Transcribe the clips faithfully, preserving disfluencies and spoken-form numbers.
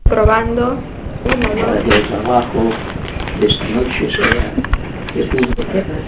Probando. Para que el trabajo de esta noche sea el punto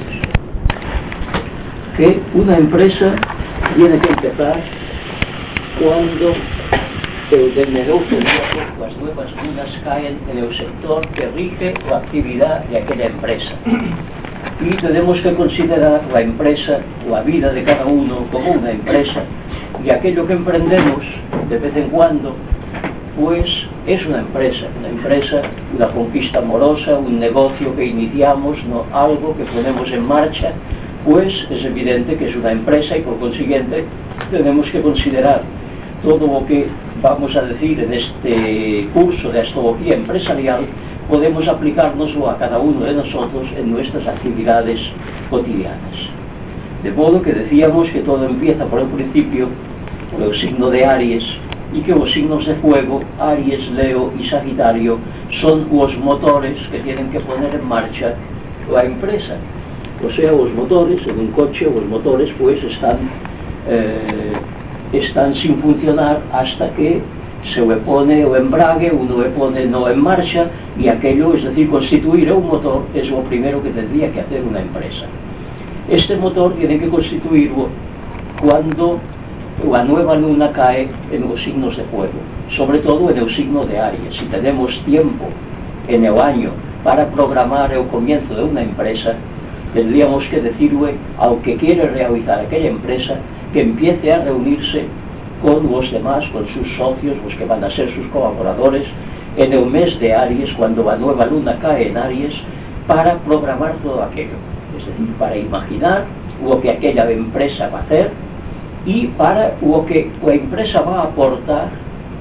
que una empresa tiene que empezar cuando el de negocio, las nuevas lunas caen en el sector que rige la actividad de aquella empresa. Y tenemos que considerar la empresa, la vida de cada uno como una empresa, y aquello que emprendemos de vez en cuando pues es una empresa, una empresa, una conquista amorosa, un negocio que iniciamos, no algo que ponemos en marcha, pues es evidente que es una empresa y por consiguiente tenemos que considerar todo lo que vamos a decir en este curso de astrología empresarial, podemos aplicárnoslo a cada uno de nosotros en nuestras actividades cotidianas. De modo que decíamos que todo empieza por el principio, por el signo de Aries, y que los signos de fuego, Aries, Leo y Sagitario, son los motores que tienen que poner en marcha la empresa. O sea, los motores, en un coche, los motores pues están, eh, están sin funcionar hasta que se le pone el embrague, uno le pone no en marcha, y aquello, es decir, constituir un motor es lo primero que tendría que hacer una empresa. Este motor tiene que constituirlo cuando la nueva luna cae en los signos de fuego, sobre todo en el signo de Aries. Si tenemos tiempo en el año para programar el comienzo de una empresa, tendríamos que decirle al que quiere realizar aquella empresa que empiece a reunirse con los demás, con sus socios, los que van a ser sus colaboradores, en el mes de Aries, cuando la nueva luna cae en Aries, para programar todo aquello, es decir, para imaginar lo que aquella empresa va a hacer y para lo que la empresa va a aportar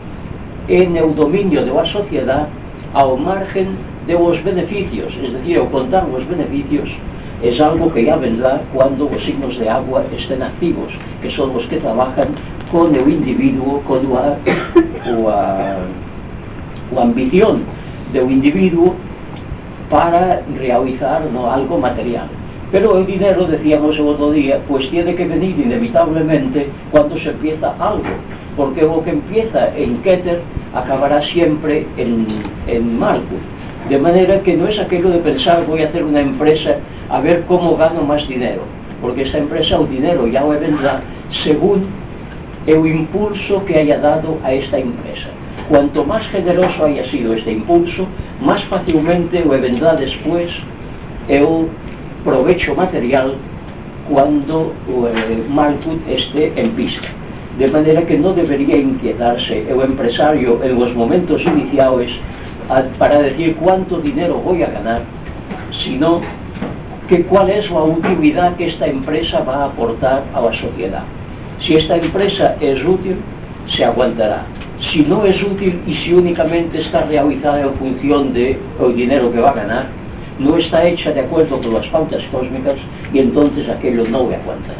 en el dominio de la sociedad al margen de los beneficios, es decir, al contar los beneficios es algo que ya vendrá cuando los signos de agua estén activos, que son los que trabajan con el individuo, con la, la, la ambición del individuo para realizar no algo material. Pero el dinero, decíamos el otro día, pues tiene que venir inevitablemente cuando se empieza algo, porque lo que empieza en Keter acabará siempre en, en Malkuth. De manera que no es aquello de pensar voy a hacer una empresa a ver cómo gano más dinero, porque esta empresa el dinero ya le vendrá según el impulso que haya dado a esta empresa. Cuanto más generoso haya sido este impulso, más fácilmente le vendrá después el provecho material cuando eh, Malkuth esté en pista. De manera que no debería inquietarse el empresario en los momentos iniciales a, para decir cuánto dinero voy a ganar, sino que cuál es la utilidad que esta empresa va a aportar a la sociedad. Si esta empresa es útil, se aguantará. Si no es útil y si únicamente está realizada en función del dinero que va a ganar, no está hecha de acuerdo con las pautas cósmicas y entonces aquello no le aguantará.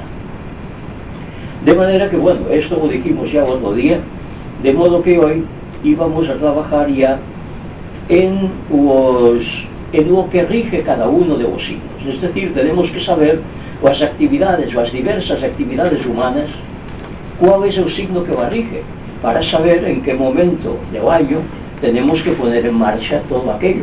De manera que, bueno, esto lo dijimos ya otro día, de modo que hoy íbamos a trabajar ya en, los, en lo que rige cada uno de los signos. Es decir, tenemos que saber las actividades, las diversas actividades humanas, cuál es el signo que la rige, para saber en qué momento del año tenemos que poner en marcha todo aquello.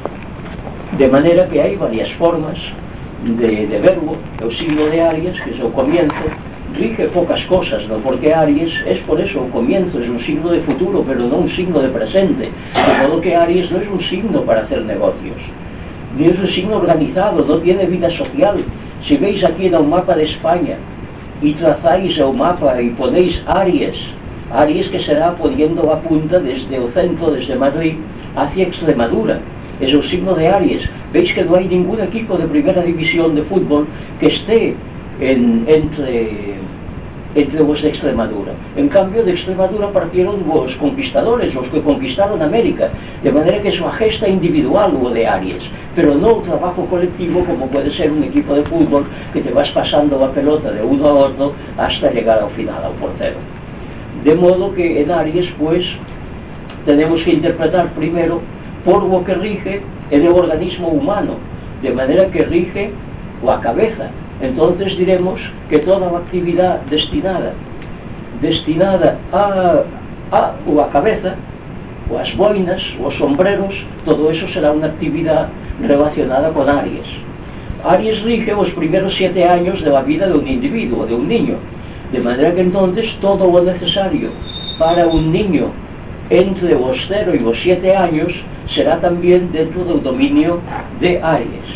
De manera que hay varias formas de, de verlo. El signo de Aries, que es el comienzo, rige pocas cosas, ¿no? Porque Aries es por eso el comienzo, es un signo de futuro, pero no un signo de presente. De modo que Aries no es un signo para hacer negocios, ni es un signo organizado, no tiene vida social. Si veis aquí en el mapa de España y trazáis el mapa y ponéis Aries, Aries que será poniendo la punta desde el centro, desde Madrid, hacia Extremadura. Es el signo de Aries. Veis que no hay ningún equipo de primera división de fútbol que esté en, entre, entre los de Extremadura. En cambio, de Extremadura partieron los conquistadores, los que conquistaron América, de manera que es una gesta individual lo de Aries, pero no un trabajo colectivo como puede ser un equipo de fútbol que te vas pasando la pelota de uno a otro hasta llegar al final, al portero. De modo que en Aries, pues, tenemos que interpretar primero por lo que rige en el organismo humano, de manera que rige la cabeza. Entonces diremos que toda la actividad destinada destinada a, a la cabeza las boinas, los sombreros, todo eso será una actividad relacionada con Aries. Aries rige los primeros siete años de la vida de un individuo, de un niño, de manera que entonces todo lo necesario para un niño entre los cero y los siete años será también dentro del dominio de Aries.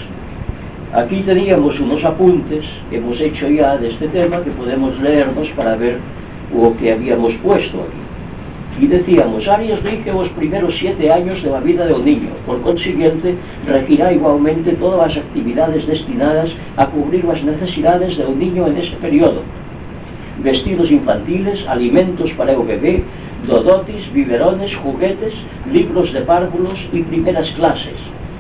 Aquí teníamos unos apuntes que hemos hecho ya de este tema que podemos leernos para ver lo que habíamos puesto aquí. Y decíamos, Aries rige los primeros siete años de la vida de un niño, por consiguiente regirá igualmente todas las actividades destinadas a cubrir las necesidades de un niño en ese periodo: vestidos infantiles, alimentos para el bebé, dodotis, biberones, juguetes, libros de párvulos y primeras clases,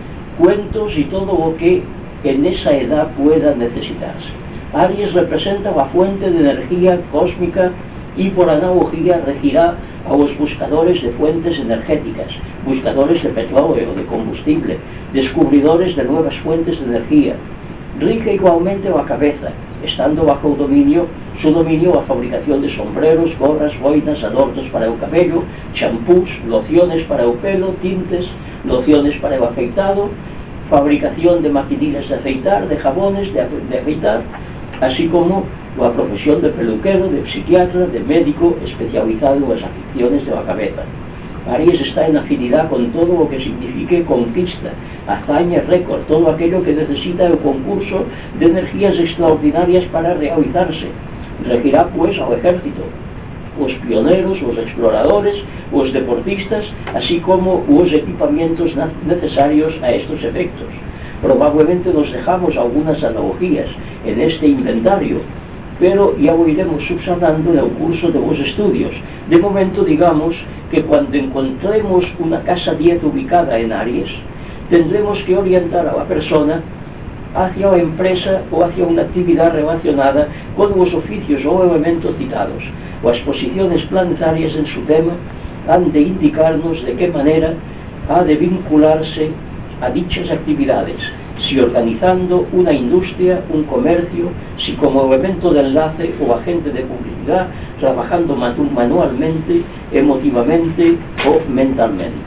cuentos y todo lo que en esa edad pueda necesitarse. Aries representa la fuente de energía cósmica y por analogía regirá a los buscadores de fuentes energéticas, buscadores de petróleo, de combustible, descubridores de nuevas fuentes de energía. Rige igualmente la cabeza, estando bajo el dominio, su dominio la fabricación de sombreros, gorras, boinas, adornos para el cabello, champús, lociones para el pelo, tintes, lociones para el afeitado, fabricación de maquinillas de afeitar, de jabones de, de afeitar, así como la profesión de peluquero, de psiquiatra, de médico especializado en las afecciones de la cabeza. Aries está en afinidad con todo lo que signifique conquista, hazaña, récord, todo aquello que necesita el concurso de energías extraordinarias para realizarse. Regirá pues al ejército, los pioneros, los exploradores, los deportistas, así como los equipamientos necesarios a estos efectos. Probablemente nos dejamos algunas analogías en este inventario, pero ya lo iremos subsanando en el curso de los estudios. De momento digamos que cuando encontremos una casa diez ubicada en Aries, tendremos que orientar a la persona hacia la empresa o hacia una actividad relacionada con los oficios o elementos citados. Las posiciones planetarias en su tema han de indicarnos de qué manera ha de vincularse a dichas actividades, si organizando una industria, un comercio, si como elemento de enlace o agente de publicidad, trabajando manualmente, emotivamente o mentalmente.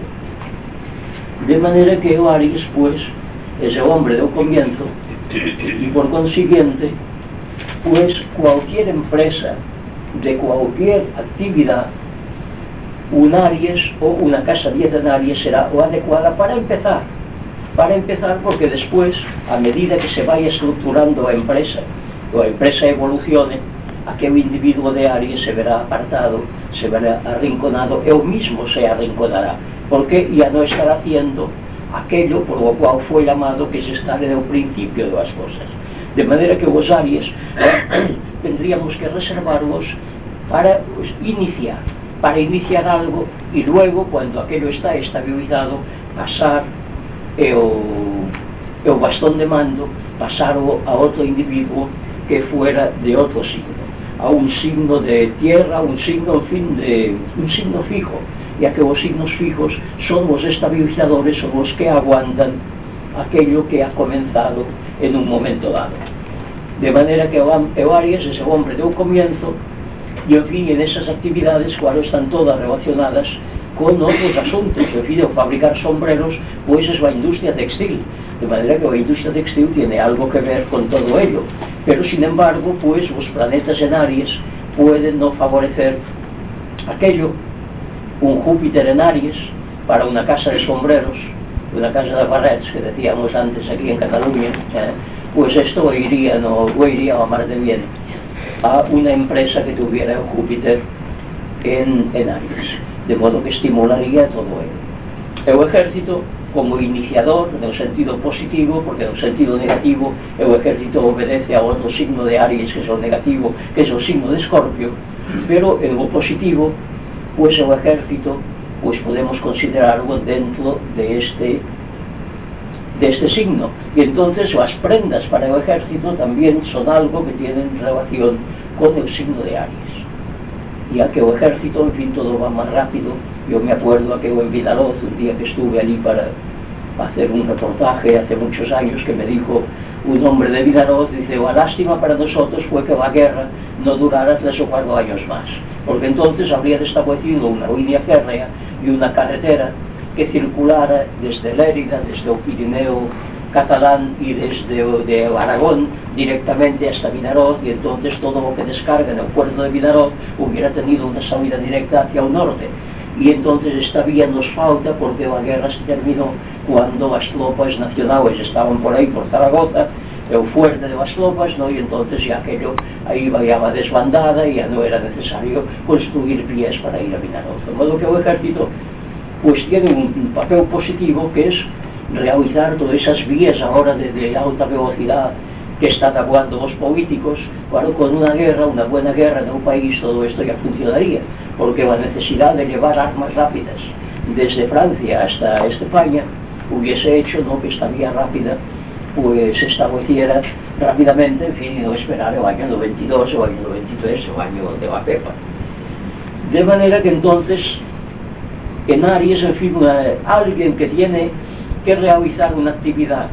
De manera que Aries, pues, es el hombre del comienzo y por consiguiente, pues cualquier empresa, de cualquier actividad, un Aries o una casa diez en Aries será la adecuada para empezar. Para empezar, porque después, a medida que se vaya estructurando la empresa, o la empresa evolucione, aquel individuo de Aries se verá apartado, se verá arrinconado, él mismo se arrinconará, porque ya no estará haciendo aquello por lo cual fue llamado, que es estar en el principio de las cosas. De manera que los Aries tendríamos que reservarlos para pues, iniciar, para iniciar algo, y luego, cuando aquello está estabilizado, pasar el, el bastón de mando, pasarlo a otro individuo que fuera de otro signo, a un signo de tierra, un signo, en fin, de un signo fijo, ya que los signos fijos son los estabilizadores, son los que aguantan aquello que ha comenzado en un momento dado. De manera que el Aries es el hombre de un comienzo, y en fin, en esas actividades, claro, están todas relacionadas con otros asuntos. En fin, de fabricar sombreros, pues es la industria textil, de manera que la industria textil tiene algo que ver con todo ello, pero sin embargo, pues los planetas en Aries pueden no favorecer aquello. Un Júpiter en Aries para una casa de sombreros, una casa de barrets que decíamos antes aquí en Cataluña, eh, pues esto iría, no, iría a mar de bien a una empresa que tuviera el Júpiter en, en Aries, de modo que estimularía todo ello. El ejército, como iniciador, en el sentido positivo, porque en el sentido negativo el ejército obedece a otro signo de Aries, que es el negativo, que es el signo de Escorpio, pero en lo positivo, pues el ejército, pues podemos considerarlo dentro de este, de este signo. Y entonces las prendas para el ejército también son algo que tienen relación con el signo de Aries. Ya que el ejército, en fin, todo va más rápido. Yo me acuerdo aquello en Vidaroz, un día que estuve allí para hacer un reportaje hace muchos años, que me dijo un hombre de Vidaroz, dice, la lástima para nosotros fue que la guerra no durara tres o cuatro años más, porque entonces habrían establecido una línea férrea y una carretera que circulara desde Lérida, desde el Pirineo catalán y desde de Aragón directamente hasta Vinaroz, y entonces todo lo que descarga en el puerto de Vinaroz hubiera tenido una salida directa hacia el norte. Y entonces esta vía nos falta porque la guerra se terminó cuando las tropas nacionales estaban por ahí, por Zaragoza, el fuerte de las tropas, ¿no? Y entonces ya aquello ahí vaya desbandada y ya no era necesario construir vías para ir a Vinaroz. De modo que el ejército pues tiene un papel positivo, que es realizar todas esas vías ahora de, de alta velocidad que están hablando los políticos. Claro, con una guerra, una buena guerra en un país, todo esto ya funcionaría, porque la necesidad de llevar armas rápidas desde Francia hasta España hubiese hecho, ¿no?, que esta vía rápida pues se estableciera rápidamente, en fin, y no esperar el año noventa y dos, o el año noventa y tres, o el año de la Pepa. De manera que entonces en Aries, en fin, una, alguien que tiene que realizar una actividad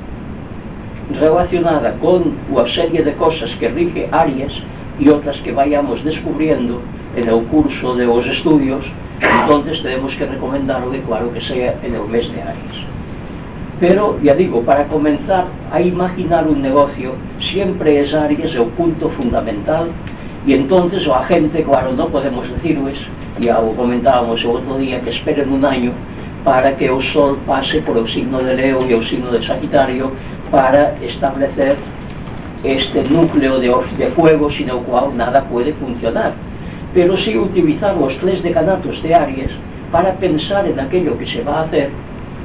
relacionada con una serie de cosas que rige Aries y otras que vayamos descubriendo en el curso de los estudios, entonces tenemos que recomendarle, claro, que sea en el mes de Aries. Pero, ya digo, para comenzar a imaginar un negocio, siempre es Aries el punto fundamental, y entonces la gente, claro, no podemos decirles, ya lo comentábamos el otro día, que esperen un año para que el Sol pase por el signo de Leo y el signo de Sagitario para establecer este núcleo de, de fuego sin el cual nada puede funcionar. Pero sí utilizar los tres decanatos de Aries para pensar en aquello que se va a hacer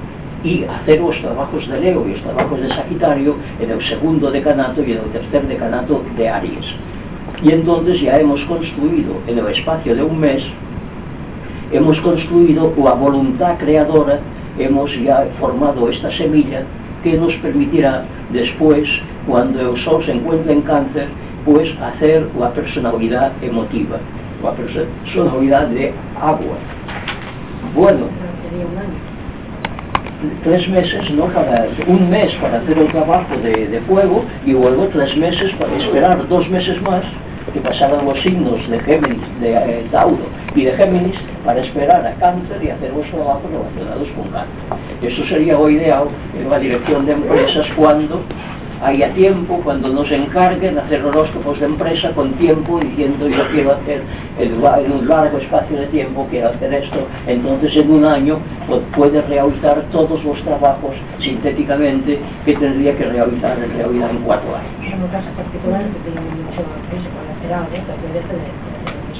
y hacer los trabajos de Leo y los trabajos de Sagitario en el segundo decanato y en el tercer decanato de Aries. Y entonces ya hemos construido en el espacio de un mes, hemos construido la voluntad creadora, hemos ya formado esta semilla que nos permitirá después, cuando el Sol se encuentre en Cáncer, pues hacer la personalidad emotiva, la personalidad de agua. Bueno, tres meses, ¿no?, para un mes para hacer el trabajo de, de fuego, y luego tres meses para esperar dos meses más que pasaran los signos de Géminis, de eh, Tauro y de Géminis, para esperar a Cáncer y hacer los trabajos relacionados con Cáncer. Eso sería lo ideal en la dirección de empresas, cuando haya tiempo, cuando nos encarguen de hacer horóscopos de empresa con tiempo, diciendo yo quiero hacer en un largo espacio de tiempo, quiero hacer esto, entonces en un año pues, puede realizar todos los trabajos sintéticamente que tendría que realizar en realidad en cuatro años. En un caso particular que tiene mucho peso colateral, ¿eh? Que puede ser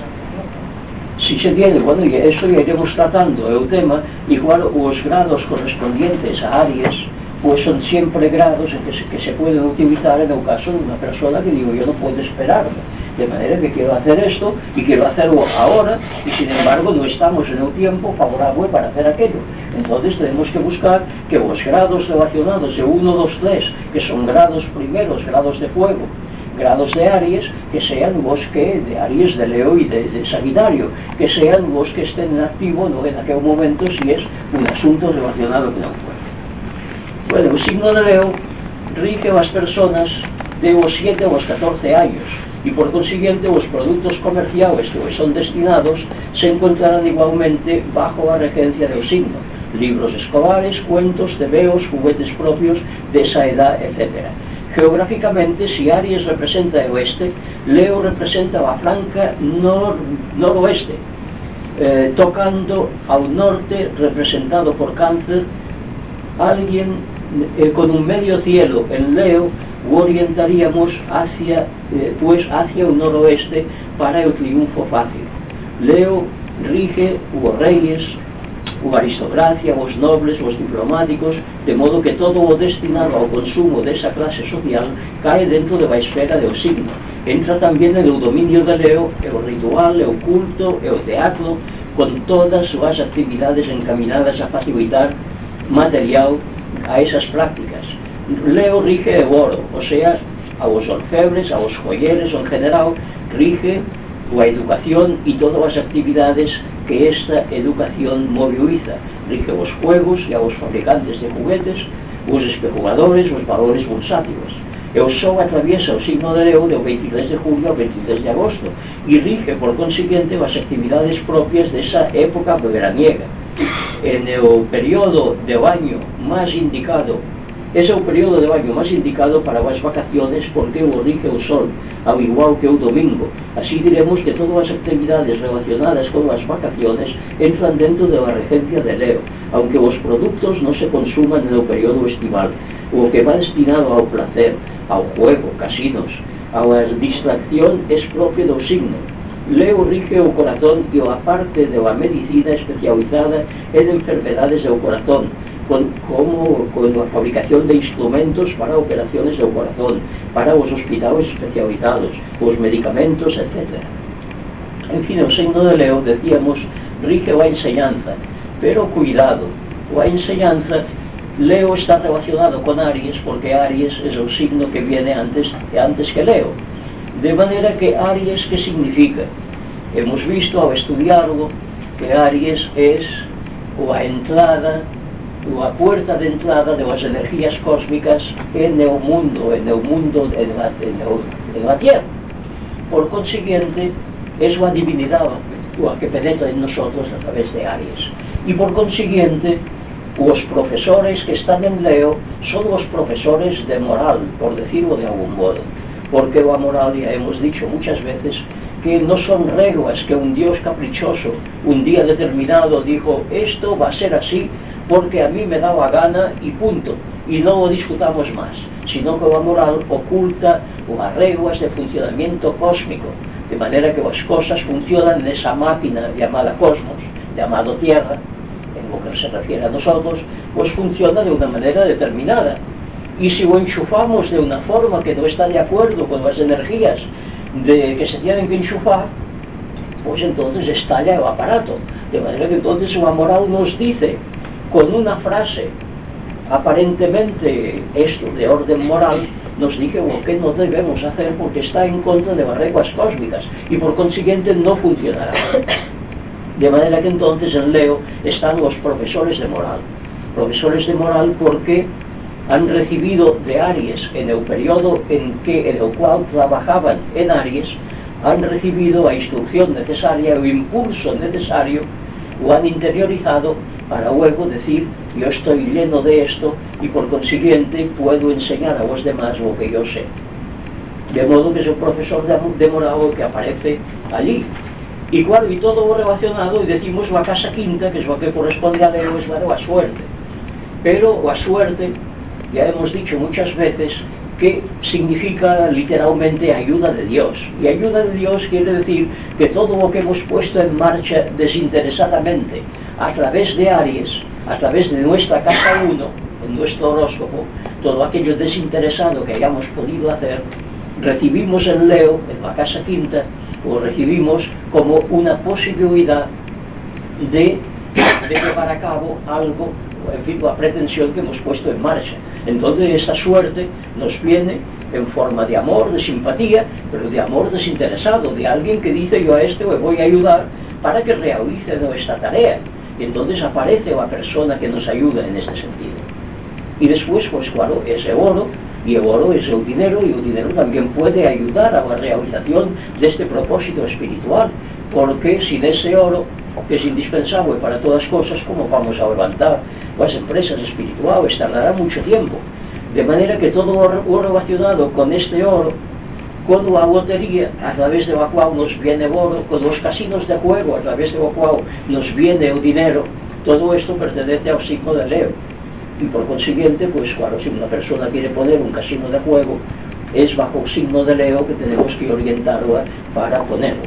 si se tiene, bueno, y eso ya iremos tratando el tema. Igual los grados correspondientes a Aries pues son siempre grados en que se, que se pueden utilizar en el caso de una persona que digo yo no puedo esperarme, de manera que quiero hacer esto y quiero hacerlo ahora, y sin embargo no estamos en el tiempo favorable para hacer aquello. Entonces tenemos que buscar que los grados relacionados de uno, dos, tres, que son grados primeros, grados de fuego, grados de Aries, que sean los que, de Aries, de Leo y de, de Sagitario, que sean los que estén en activo, no en aquel momento, si es un asunto relacionado con el fuego. Bueno, el signo de Leo rige a las personas de los siete a los catorce años, y por consiguiente los productos comerciales que hoy son destinados se encontrarán igualmente bajo la regencia del signo: libros escolares, cuentos, tebeos, juguetes propios de esa edad, etcétera. Geográficamente, si Aries representa el oeste, Leo representa la flanca nor noroeste, eh, tocando al norte, representado por Cáncer. Alguien eh, con un medio cielo en Leo lo orientaríamos hacia, eh, pues hacia el noroeste para el triunfo fácil. Leo rige los reyes, la aristocracia, los nobles, los diplomáticos, de modo que todo lo destinado al consumo de esa clase social cae dentro de la esfera del signo. Entra también en el dominio de Leo el ritual, el culto, el teatro, con todas las actividades encaminadas a facilitar material a esas prácticas. Leo rige el oro, o sea, a los orfebres, a los joyeros en general, rige la educación y todas las actividades que esta educación moviliza. Rige los juegos y a los fabricantes de juguetes, los especuladores, los valores bursátiles. El Sol atraviesa el signo de Leo del veintitrés de julio al veintitrés de agosto y rige por consiguiente las actividades propias de esa época veraniega. en el periodo de año más indicado, ese es el periodo de año más indicado para las vacaciones porque o rige o sol, al igual que el domingo. Así diremos que todas las actividades relacionadas con las vacaciones entran dentro de la regencia de Leo, aunque los productos no se consuman en el periodo estival. Lo que va destinado al placer, al juego, casinos, a la distracción es propio del signo. Leo rige el corazón y la parte de la medicina especializada en enfermedades del corazón, con, como con la fabricación de instrumentos para operaciones del corazón, para los hospitales especializados, los medicamentos, etcétera. En fin, el signo de Leo, decíamos, rige la enseñanza, pero cuidado, la enseñanza, Leo está relacionado con Aries porque Aries es el signo que viene antes, antes que Leo. De manera que Aries, ¿qué significa? Hemos visto al estudiarlo que Aries es la entrada, la puerta de entrada de las energías cósmicas en el mundo, en el mundo, en la, en el, en la Tierra. Por consiguiente, es la divinidad la que penetra en nosotros a través de Aries. Y por consiguiente, los profesores que están en Leo son los profesores de moral, por decirlo de algún modo. Porque la moral, ya hemos dicho muchas veces, que no son reglas que un Dios caprichoso un día determinado dijo, esto va a ser así porque a mí me da la gana y punto, y no lo discutamos más, sino que la moral oculta las reglas de funcionamiento cósmico, de manera que las cosas funcionan en esa máquina llamada cosmos, llamado Tierra, en lo que se refiere a nosotros, pues funciona de una manera determinada. Y si lo enchufamos de una forma que no está de acuerdo con las energías de que se tienen que enchufar, pues entonces estalla el aparato. De manera que entonces la moral nos dice, con una frase aparentemente esto de orden moral, nos dice lo que no debemos hacer porque está en contra de las reglas cósmicas y por consiguiente no funcionará. De manera que entonces en Leo están los profesores de moral. Profesores de moral porque han recibido de Aries en el periodo en, que, en el cual trabajaban en Aries, han recibido la instrucción necesaria, el impulso necesario, lo han interiorizado para luego decir, yo estoy lleno de esto y por consiguiente puedo enseñar a los demás lo que yo sé. De modo que es el profesor de, de moral que aparece allí. Y claro, y todo lo relacionado, y decimos la casa quinta, que es lo que corresponde a Leo, es la de la suerte. Pero la suerte, ya hemos dicho muchas veces, que significa literalmente ayuda de Dios. Y ayuda de Dios quiere decir que todo lo que hemos puesto en marcha desinteresadamente, a través de Aries, a través de nuestra casa uno, en nuestro horóscopo, todo aquello desinteresado que hayamos podido hacer, recibimos en Leo, en la casa quinta, o recibimos como una posibilidad de, de llevar a cabo algo, en fin, la pretensión que hemos puesto en marcha. Entonces esa suerte nos viene en forma de amor, de simpatía, pero de amor desinteresado, de alguien que dice yo a este le voy a ayudar para que realice nuestra tarea. Y entonces aparece la persona que nos ayuda en este sentido. Y después, pues claro, ese oro, y el oro es el dinero, y el dinero también puede ayudar a la realización de este propósito espiritual, porque sin ese oro, que es indispensable para todas cosas, ¿cómo vamos a levantar las empresas espirituales? Tardará mucho tiempo. De manera que todo lo relacionado con este oro, con la lotería, a través de la cual nos viene el oro, con los casinos de juego, a través de la cual nos viene el dinero, todo esto pertenece al signo de Leo. Y por consiguiente, pues claro, si una persona quiere poner un casino de juego, es bajo el signo de Leo que tenemos que orientarla para ponerlo.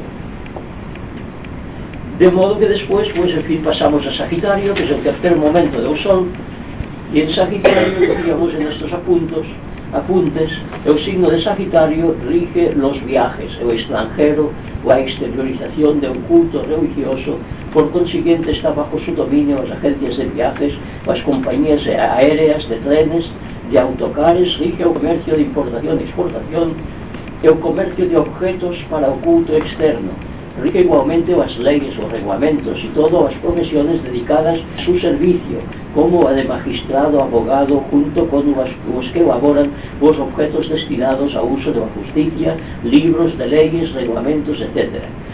De modo que después, pues en fin, pasamos a Sagitario, que es el tercer momento del Sol, y en Sagitario, decíamos en estos apuntos, apuntes, el signo de Sagitario rige los viajes, el extranjero, la exteriorización de un culto religioso, por consiguiente está bajo su dominio las agencias de viajes, las compañías aéreas, de trenes, de autocares, rige el comercio de importación y exportación, el comercio de objetos para el culto externo, rige igualmente las leyes, los reglamentos y todas las profesiones dedicadas a su servicio, como la de magistrado, abogado, junto con los, los que elaboran los objetos destinados a uso de la justicia, libros de leyes, reglamentos, etcétera.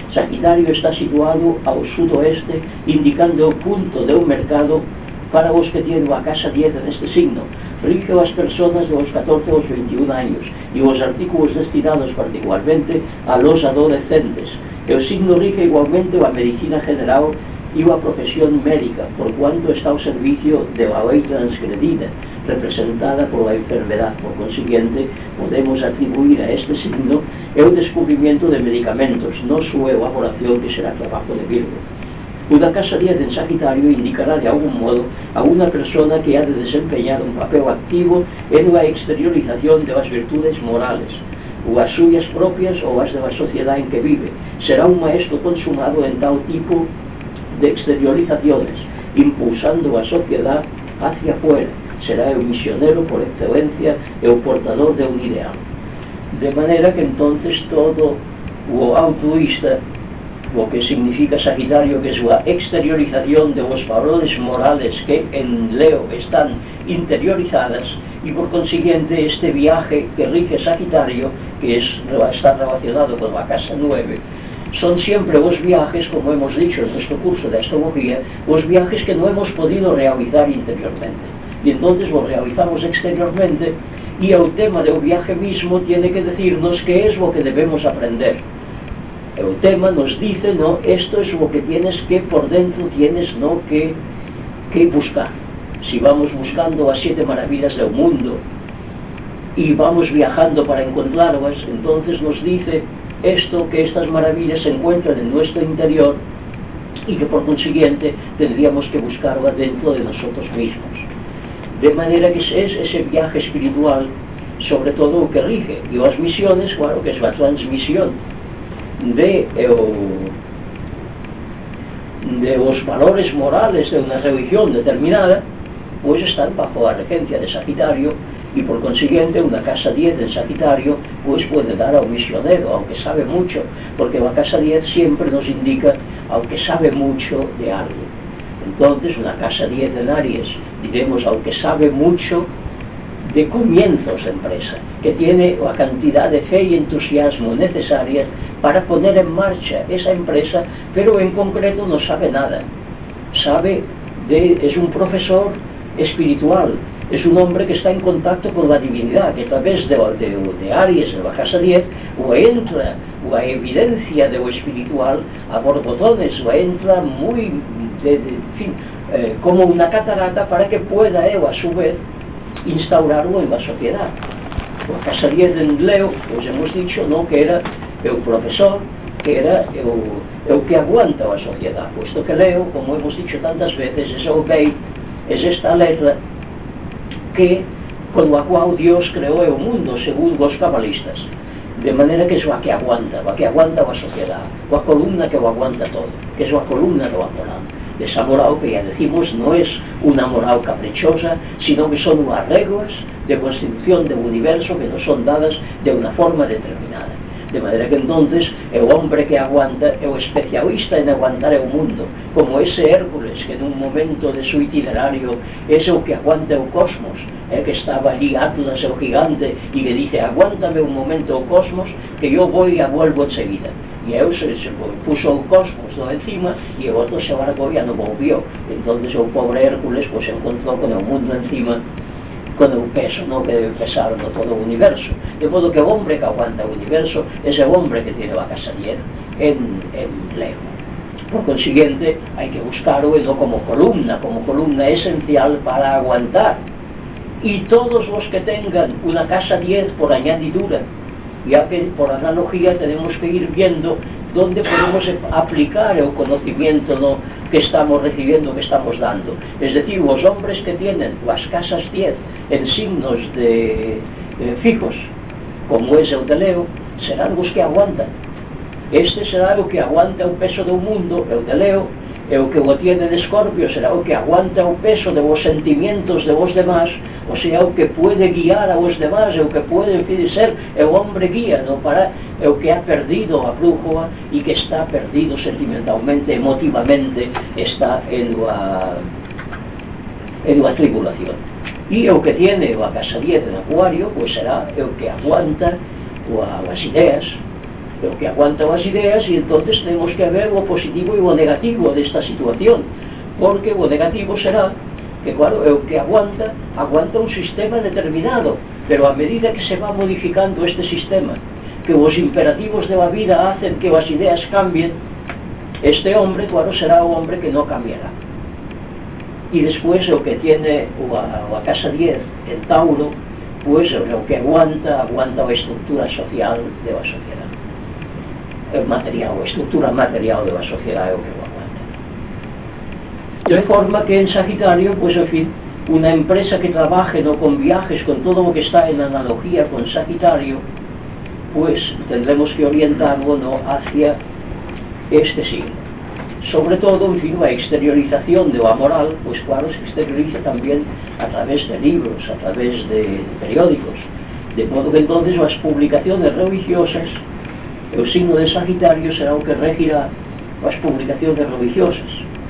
Sagitario está situado ao sudoeste, indicando o punto de un mercado para os que tienen a casa diez neste signo. Rige as persoas dos catorce aos veintiún años e os artículos destinados particularmente a los adolescentes. El signo rige igualmente a medicina general e a profesión médica, por cuanto está ao servicio de la ley transgredida, representada por la enfermedad. Por consiguiente, podemos atribuir a este signo el descubrimiento de medicamentos, no su elaboración, que será trabajo de Virgo. Una casa diez en Sagitario indicará de algún modo a una persona que ha de desempeñar un papel activo en la exteriorización de las virtudes morales, o las suyas propias o las de la sociedad en que vive. Será un maestro consumado en tal tipo de exteriorizaciones, impulsando a sociedad hacia afuera. Será el misionero por excelencia, el portador de un ideal. De manera que entonces todo o altruista, lo que significa Sagitario, que es la exteriorización de los valores morales que en Leo están interiorizadas, y por consiguiente este viaje que rige Sagitario, que es, está relacionado con la casa nueve, son siempre los viajes, como hemos dicho en nuestro curso de astrología, los viajes que no hemos podido realizar interiormente, y entonces los realizamos exteriormente, y el tema del viaje mismo tiene que decirnos qué es lo que debemos aprender. El tema nos dice, no, esto es lo que tienes que por dentro, tienes no que, que buscar. Si vamos buscando las siete maravillas del mundo y vamos viajando para encontrarlas, entonces nos dice esto, que estas maravillas se encuentran en nuestro interior y que por consiguiente tendríamos que buscarlas dentro de nosotros mismos. De manera que es ese viaje espiritual sobre todo lo que rige, y las misiones, claro, que es la transmisión de, de los valores morales de una religión determinada, pues están bajo la regencia de Sagitario, y por consiguiente una casa diez en Sagitario pues puede dar a un misionero, aunque sabe mucho, porque la casa diez siempre nos indica aunque sabe mucho de algo. Entonces una casa diez en Aries, diremos aunque sabe mucho de comienzos de empresa, que tiene la cantidad de fe y entusiasmo necesarias para poner en marcha esa empresa, pero en concreto no sabe nada. Sabe de, es un profesor espiritual, es un hombre que está en contacto con la divinidad, que a través de, de, de Aries, de la casa diez, o entra la evidencia de lo espiritual a borbotones, o entra muy, de, de, en fin, eh, como una catarata, para que pueda él a su vez instaurarlo en la sociedad. La casa diez en Leo, pues hemos dicho, ¿no?, que era el profesor, que era el, el que aguanta la sociedad, puesto que Leo, como hemos dicho tantas veces, es el Beit, es esta letra que, con la cual Dios creó el mundo, según los cabalistas, de manera que es la que aguanta, la que aguanta la sociedad, la columna que lo aguanta todo, que es la columna de la moral. Esa moral que ya decimos no es una moral caprichosa, sino que son unas reglas de constitución del universo que nos son dadas de una forma determinada. De manera que entonces el hombre que aguanta, el especialista en aguantar el mundo, como ese Hércules que en un momento de su itinerario es el que aguanta el cosmos, el que estaba allí Atlas el gigante y le dice aguántame un momento el cosmos que yo voy y vuelvo enseguida. Y él se, se puso el cosmos ¿no?, encima, y el otro se largó y ya no volvió. Entonces el pobre Hércules pues se encontró con el mundo encima, con el peso, ¿no?, que debe pesar de todo el universo. De modo que el hombre que aguanta el universo es el hombre que tiene la casa diez en, en Leo. Por consiguiente, hay que buscarlo no como columna, como columna esencial para aguantar. Y todos los que tengan una casa diez por añadidura, ya que por analogía tenemos que ir viendo dónde podemos aplicar el conocimiento ¿no?, que estamos recibiendo, que estamos dando. Es decir, los hombres que tienen las casas diez en signos de, eh, fijos, como es el de Leo, serán los que aguantan. Este será el que aguanta el peso del mundo, el de Leo. El que lo tiene de Escorpio será el que aguanta el peso de los sentimientos de los demás, o sea, el que puede guiar a los demás, el que puede en fin, ser el hombre guía, ¿no?, para el que ha perdido la brújula y que está perdido sentimentalmente, emotivamente, está en la, en la tribulación. Y el que tiene la casa diez en Acuario, pues será el que aguanta las ideas, pero que aguanta las ideas, y entonces tenemos que ver lo positivo y lo negativo de esta situación, porque lo negativo será que, claro, el que aguanta, aguanta un sistema determinado, pero a medida que se va modificando este sistema, que los imperativos de la vida hacen que las ideas cambien, este hombre, claro, será un hombre que no cambiará. Y después el que tiene la, la casa diez, el Tauro, pues lo que aguanta, aguanta la estructura social de la sociedad. El material, la estructura material de la sociedad es lo que lo aguanta. De forma que en Sagitario, pues en fin, una empresa que trabaje no con viajes, con todo lo que está en analogía con Sagitario, pues tendremos que orientarlo no hacia este signo. Sobre todo, en fin, la exteriorización de la moral, pues claro, se exterioriza también a través de libros, a través de periódicos, de modo que entonces las publicaciones religiosas, el signo de Sagitario será lo que regirá las publicaciones religiosas.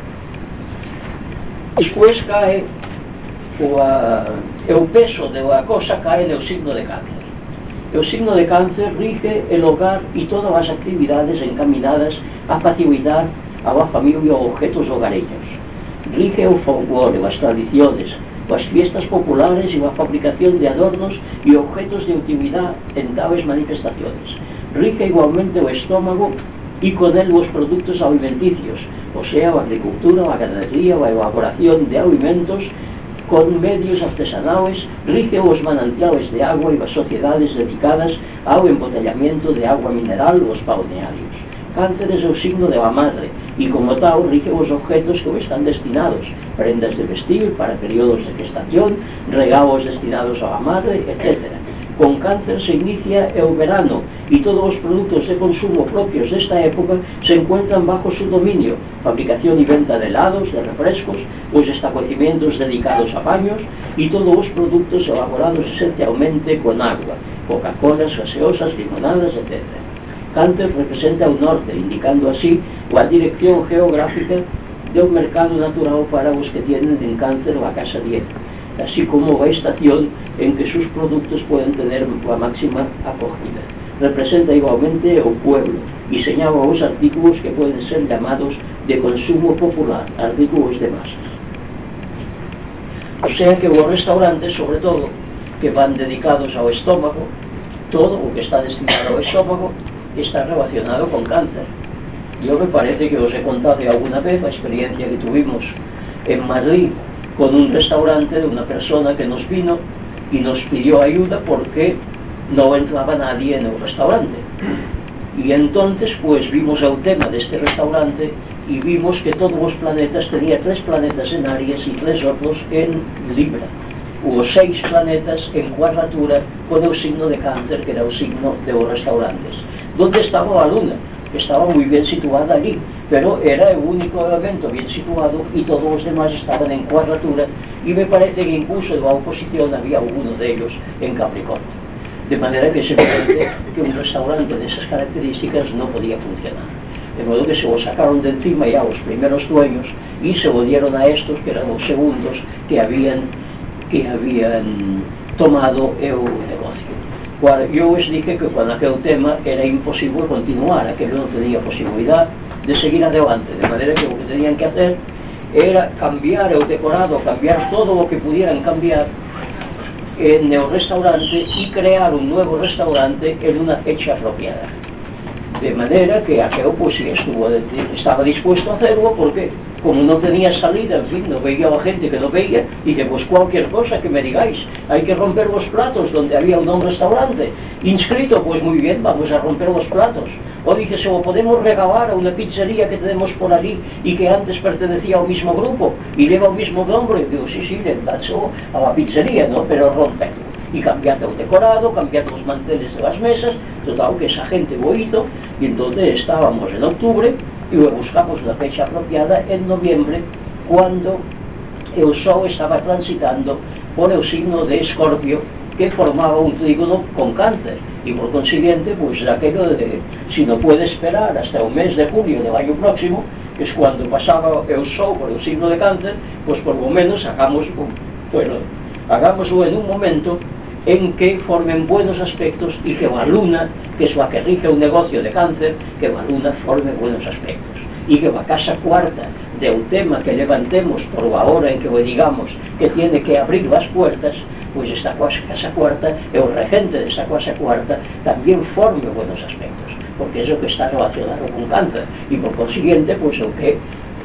Después cae, la, el peso de la cosa cae en el signo de Cáncer. El signo de Cáncer rige el hogar y todas las actividades encaminadas a facilitar a la familia objetos hogareños. Rige el folclore, las tradiciones, las fiestas populares y la fabricación de adornos y objetos de utilidad en tales manifestaciones. Rige igualmente el estómago y con él los productos alimenticios, o sea, la agricultura, la ganadería, la elaboración de alimentos con medios artesanales. Rige los manantiales de agua y las sociedades dedicadas al embotellamiento de agua mineral, los balnearios. Cáncer es el signo de la madre y como tal rige los objetos que están destinados, prendas de vestir para periodos de gestación, regalos destinados a la madre, etcétera. Con Cáncer se inicia el verano y todos los productos de consumo propios de esta época se encuentran bajo su dominio: fabricación y venta de helados, de refrescos, los establecimientos dedicados a baños y todos los productos elaborados esencialmente con agua, Coca-Colas, gaseosas, limonadas, etcétera. Cáncer representa el norte, indicando así la dirección geográfica de un mercado natural para los que tienen en Cáncer la casa diez, así como la estación en que sus productos pueden tener la máxima acogida. Representa igualmente el pueblo y señala los artículos que pueden ser llamados de consumo popular, artículos de masas. O sea que los restaurantes, sobre todo, que van dedicados al estómago, todo lo que está destinado al estómago, está relacionado con Cáncer. Yo me parece que os he contado alguna vez la experiencia que tuvimos en Madrid con un restaurante de una persona que nos vino y nos pidió ayuda porque no entraba nadie en el restaurante. Y entonces pues vimos el tema de este restaurante y vimos que todos los planetas, tenía tres planetas en Aries y tres otros en Libra. Hubo seis planetas en cuadratura con el signo de Cáncer, que era el signo de los restaurantes. ¿Dónde estaba la Luna? Que estaba muy bien situada allí, pero era el único elemento bien situado y todos los demás estaban en cuadratura, y me parece que incluso en la oposición había uno de ellos en Capricornio. De manera que se parece que un restaurante de esas características no podía funcionar. De modo que se lo sacaron de encima ya los primeros dueños y se lo dieron a estos, que eran los segundos, que habían, que habían tomado el negocio. Yo os dije que con aquel tema era imposible continuar, aquello no tenía posibilidad de seguir adelante, de manera que lo que tenían que hacer era cambiar el decorado, cambiar todo lo que pudieran cambiar en el restaurante y crear un nuevo restaurante en una fecha apropiada. De manera que aquello pues sí estuvo, estaba dispuesto a hacerlo, porque como no tenía salida, en fin, no veía a la gente que no veía, y que pues cualquier cosa que me digáis, hay que romper los platos donde había un restaurante inscrito, pues muy bien, vamos a romper los platos. O dije, se lo podemos regalar a una pizzería que tenemos por allí y que antes pertenecía al mismo grupo y lleva el mismo nombre. Y digo, sí, sí, dárselo a la pizzería, ¿no? Pero romperlo. Y cambiar el decorado, cambiar los manteles de las mesas, total que esa gente lo hizo, y entonces estábamos en octubre y luego buscamos la fecha apropiada en noviembre, cuando el Sol estaba transitando por el signo de Escorpio, que formaba un trígono con Cáncer, y por consiguiente pues aquello de, si no puede esperar hasta el mes de junio del año próximo, que es cuando pasaba el Sol por el signo de Cáncer, pues por lo menos hagamos, bueno, hagámoslo en un momento en que formen buenos aspectos y que a luna, que es la que rige un negocio de cáncer, que a luna forme buenos aspectos. Y que la casa cuarta de un tema que levantemos por la hora en que digamos que tiene que abrir las puertas, pues esta casa cuarta, el regente de esta casa cuarta, también forme buenos aspectos, porque es lo que está relacionado con cáncer, y por consiguiente, pues lo que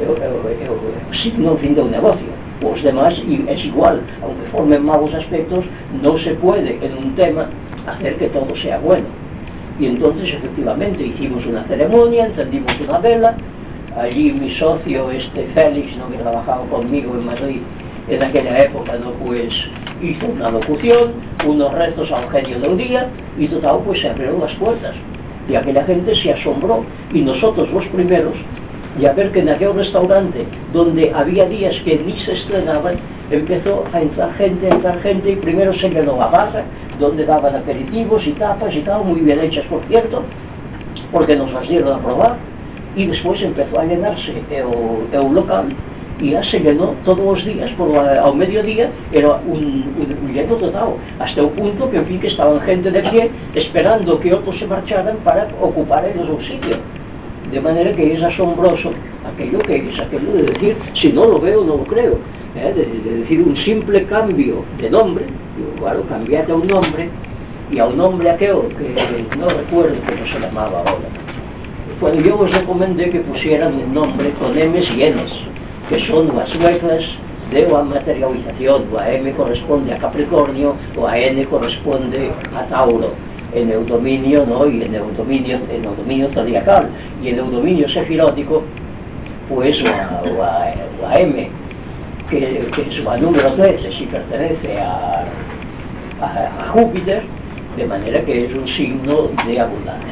el signo fin de un negocio. Los demás y es igual, aunque formen malos aspectos, no se puede en un tema hacer que todo sea bueno. Y entonces efectivamente hicimos una ceremonia, encendimos una vela, allí mi socio este Félix, ¿no?, que trabajaba conmigo en Madrid en aquella época, ¿no?, pues hizo una locución, unos rezos al genio del día, y total pues se abrieron las puertas y aquella gente se asombró, y nosotros los primeros, y a ver que en aquel restaurante donde había días que ni se estrenaban, empezó a entrar gente, a entrar gente, y primero se llenó la barra donde daban aperitivos y tapas y tal, muy bien hechas por cierto, porque nos las dieron a probar, y después empezó a llenarse el, el local, y ya se llenó todos los días, por la, al mediodía era un, un, un lleno total, hasta un punto que en fin que estaban gente de pie esperando que otros se marcharan para ocupar ellos un sitio. De manera que es asombroso aquello que es aquello de decir, si no lo veo, no lo creo, ¿eh? de, de decir un simple cambio de nombre, digo, claro, cambiate a un nombre, y a un nombre aquel que no recuerdo cómo se llamaba ahora. Bueno, yo os recomendé que pusieran el nombre con M's y N's, que son las letras de la materialización. La M corresponde a Capricornio, o a N corresponde a Tauro, en el dominio, ¿no?, y en el dominio, en el dominio zodiacal, y en el dominio sefirótico, pues la, la, la M, que, que es la número trece, si pertenece a, a, a Júpiter, de manera que es un signo de abundancia.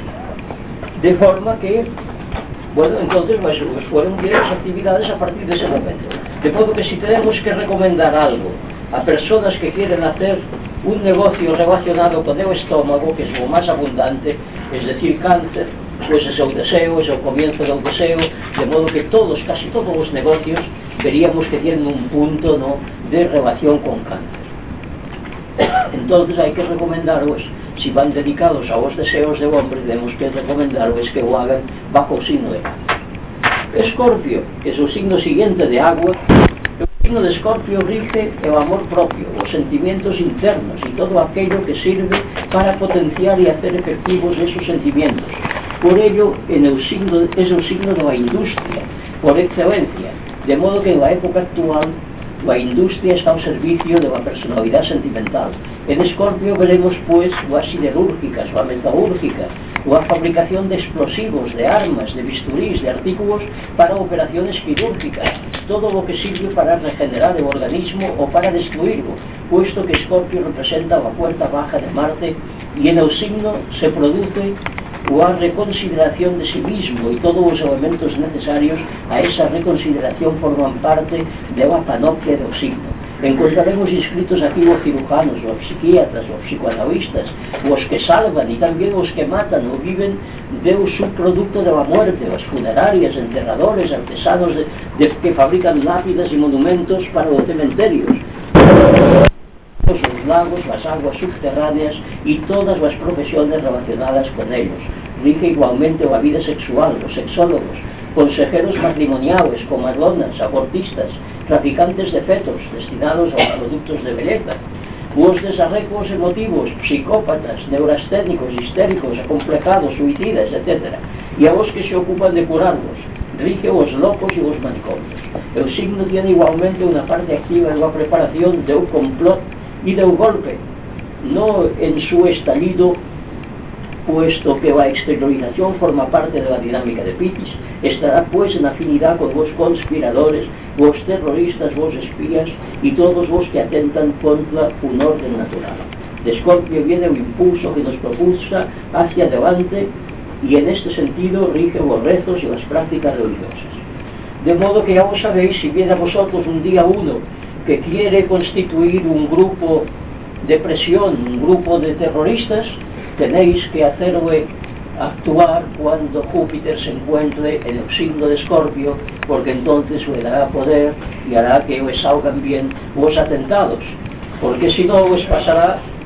De forma que, bueno, entonces pues, pues fueron bien las actividades a partir de ese momento. De modo que si tenemos que recomendar algo a personas que quieren hacer un negocio relacionado con el estómago, que es lo más abundante, es decir, cáncer, pues es el deseo, es el comienzo del deseo, de modo que todos, casi todos los negocios, veríamos que tienen un punto, ¿no?, de relación con cáncer. Entonces hay que recomendaros, si van dedicados a los deseos del hombre, tenemos que recomendarles que lo hagan bajo el signo de cáncer. Escorpio, que es el signo siguiente de agua. El signo de Escorpio rige el amor propio, los sentimientos internos y todo aquello que sirve para potenciar y hacer efectivos esos sentimientos. Por ello, en el signo, es el signo de la industria, por excelencia, de modo que en la época actual la industria está al servicio de la personalidad sentimental. En Escorpio veremos pues las siderúrgicas, la metalúrgica, la fabricación de explosivos, de armas, de bisturís, de artículos para operaciones quirúrgicas, todo lo que sirve para regenerar el organismo o para destruirlo, puesto que Escorpio representa la puerta baja de Marte, y en el signo se produce la reconsideración de sí mismo, y todos los elementos necesarios a esa reconsideración forman parte de la panoplia del signo. Encontraremos inscritos aquí los cirujanos, los psiquiatras, los psicoanalistas, los que salvan y también los que matan o viven del subproducto de la muerte, las funerarias, enterradores, artesanos de, de, que fabrican lápidas y monumentos para los cementerios, los lagos, las aguas subterráneas y todas las profesiones relacionadas con ellos. Rige igualmente la vida sexual, los sexólogos, consejeros matrimoniales, comadronas, abortistas, traficantes de fetos destinados a productos de belleza, los desarreglos emotivos, psicópatas, neurasténicos, histéricos, acomplejados, suicidas, etcétera, y a los que se ocupan de curarlos. Rige los locos y los manicomios. El signo tiene igualmente una parte activa en la preparación de un complot y de un golpe, no en su estallido, puesto que la exteriorización forma parte de la dinámica de Piscis. Estará pues en afinidad con los conspiradores, los terroristas, los espías y todos los que atentan contra un orden natural. De Escorpio viene un impulso que nos propulsa hacia adelante, y en este sentido rige los rezos y las prácticas religiosas. De modo que ya vos sabéis, si viene a vosotros un día uno que quiere constituir un grupo de presión, un grupo de terroristas, tenéis que hacerle actuar cuando Júpiter se encuentre en el signo de Escorpio, porque entonces le dará poder y hará que les salgan bien los atentados, porque si no les pasará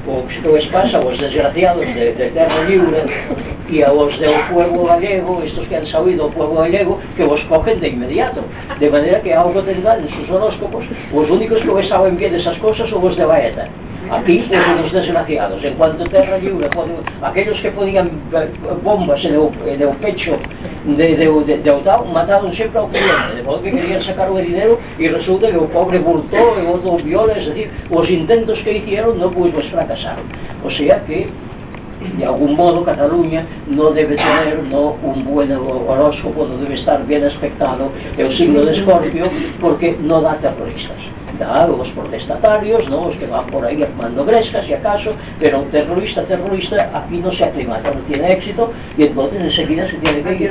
o que os pasa aos desgraciados de, de terra libre e aos do pueblo gallego, estos que han sabido o pueblo gallego, que vos cogen de inmediato, de manera que algo tendrán en sus horóscopos. Os únicos que vos saben bien esas cosas son os de Baeta. Aquí, pues, los desgraciados, en cuanto terra libre, aquellos que ponían bombas en el pecho de, de, de, de Otao, mataron siempre ao cliente, de modo que querían sacar o dinero e resulta que o pobre burtó e outro viola, es decir, os intentos que hicieron no pues, pues fracasaron. O sea que, de algún modo, Cataluña no debe tener no un buen horóscopo, no debe estar bien aspectado el signo de Escorpio, porque no da terroristas. Da los protestatarios, ¿no? Los que van por ahí armando grescas, si acaso, pero un terrorista, terrorista, aquí no se aclimata, no tiene éxito, y entonces enseguida se tiene que ir.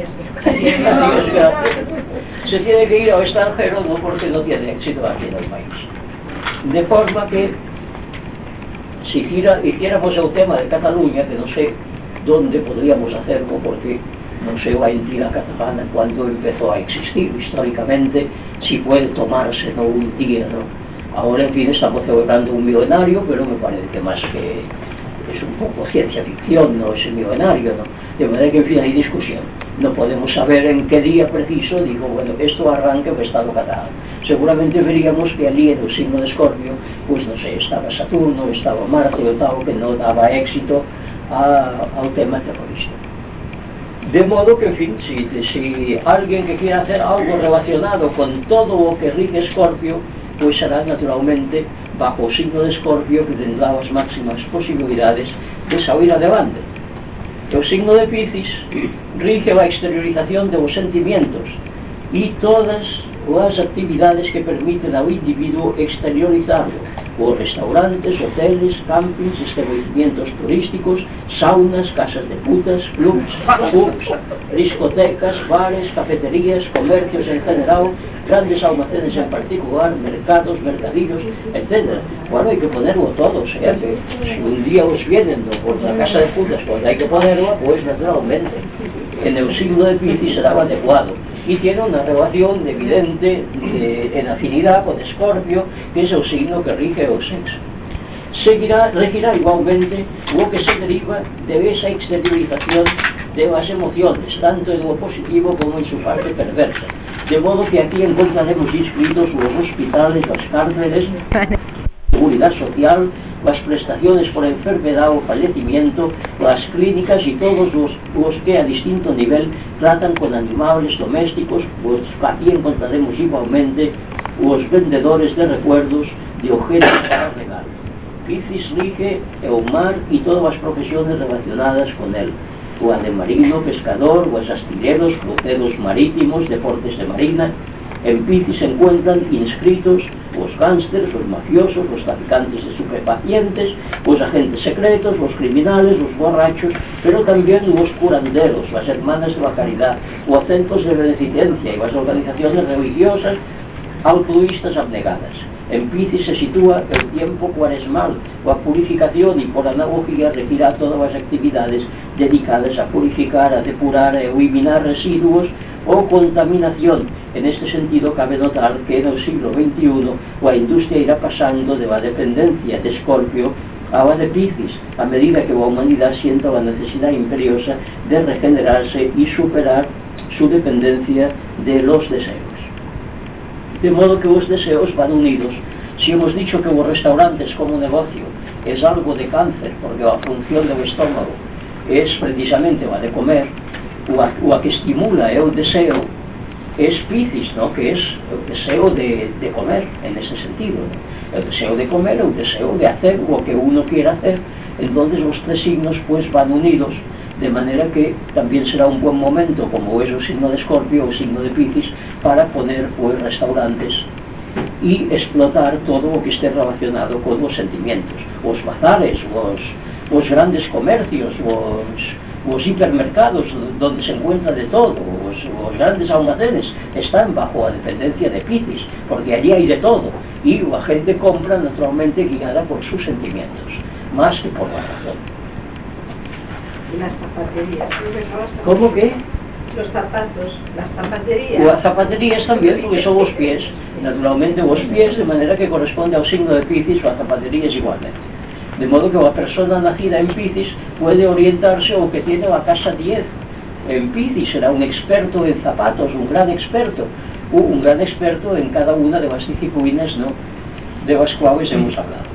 Se tiene que ir al extranjero, no porque no tiene éxito aquí en el país. De forma que, si hiciéramos el tema de Cataluña, que no sé dónde podríamos hacerlo, porque no sé la entidad catalana cuando empezó a existir históricamente, si puede tomarse no un día, ¿no? Ahora, en fin, estamos celebrando un milenario, pero me parece que más que es un poco ciencia ficción, ¿no? Ese milenario, ¿no? De manera que, en fin, hay discusión. No podemos saber en qué día preciso, digo, bueno, esto arranca el Estado catalán. Seguramente veríamos que allí en el signo de Escorpio, pues no sé, estaba Saturno, estaba Marte, o tal, que no daba éxito a, al tema terrorista. De modo que, en fin, si, si alguien que quiera hacer algo relacionado con todo lo que rige Escorpio, pues será naturalmente bajo el signo de Escorpio que tendrá las máximas posibilidades de salir adelante. El signo de Piscis rige la exteriorización de los sentimientos y todas las actividades que permiten al individuo exteriorizarlo, o restaurantes, hoteles, campings, establecimientos turísticos, saunas, casas de putas, clubs, pubs, discotecas, bares, cafeterías, comercios en general, grandes almacenes en particular, mercados, mercadillos, etcétera. Bueno, hay que ponerlo todo, ¿eh? Si un día os vienen ¿no? por la casa de putas, pues hay que ponerlo, pues naturalmente. En el signo de Piscis será adecuado. Y tiene una relación evidente de, en afinidad con Escorpio, que es el signo que rige el sexo. Seguirá, regirá igualmente lo que se deriva de esa exteriorización de las emociones, tanto en lo positivo como en su parte perversa. De modo que aquí encontraremos inscritos los hospitales, las cárceles, seguridad social, las prestaciones por enfermedad o fallecimiento, las clínicas y todos los, los que a distinto nivel tratan con animales domésticos, pues aquí encontraremos igualmente los vendedores de recuerdos de objetos para regalar. Piscis rige el mar y todas las profesiones relacionadas con él, o de marino, pescador, los astilleros, cruceros marítimos, deportes de marina. En Piscis se encuentran inscritos los gángsters, los mafiosos, los traficantes de estupefacientes, los agentes secretos, los criminales, los borrachos, pero también los curanderos, las hermanas de la caridad, los centros de beneficencia y las organizaciones religiosas altruistas abnegadas. En Piscis se sitúa el tiempo cuaresmal, la purificación, y por analogía regirá todas las actividades dedicadas a purificar, a depurar, a eliminar residuos o contaminación. En este sentido cabe notar que en el siglo veintiuno la industria irá pasando de la dependencia de Escorpio a la de Piscis, a medida que la humanidad sienta la necesidad imperiosa de regenerarse y superar su dependencia de los deseos. De modo que los deseos van unidos. Si hemos dicho que los restaurantes como negocio es algo de cáncer, porque la función del estómago es precisamente la de comer, o a, o a que estimula el deseo, es Piscis, ¿no? Que es el deseo de, de comer, en ese sentido, ¿no? El deseo de comer, el deseo de hacer lo que uno quiera hacer. Entonces los tres signos pues van unidos, de manera que también será un buen momento, como es el signo de Escorpio o el signo de Piscis, para poner pues restaurantes y explotar todo lo que esté relacionado con los sentimientos, los bazares, los, los grandes comercios, los, los hipermercados donde se encuentra de todo, los, los grandes almacenes están bajo la dependencia de Piscis, porque allí hay de todo y la gente compra naturalmente guiada por sus sentimientos, más que por la razón. Las zapaterías. ¿Cómo que? Los zapatos, las zapaterías. Las zapaterías también, porque son los pies, naturalmente los pies, de manera que corresponde al signo de Piscis, las zapaterías igualmente. De modo que la persona nacida en Piscis puede orientarse o que tiene la casa diez en Piscis, será un experto en zapatos, un gran experto, un gran experto en cada una de las disciplinas, ¿no?, de las cuales hemos hablado.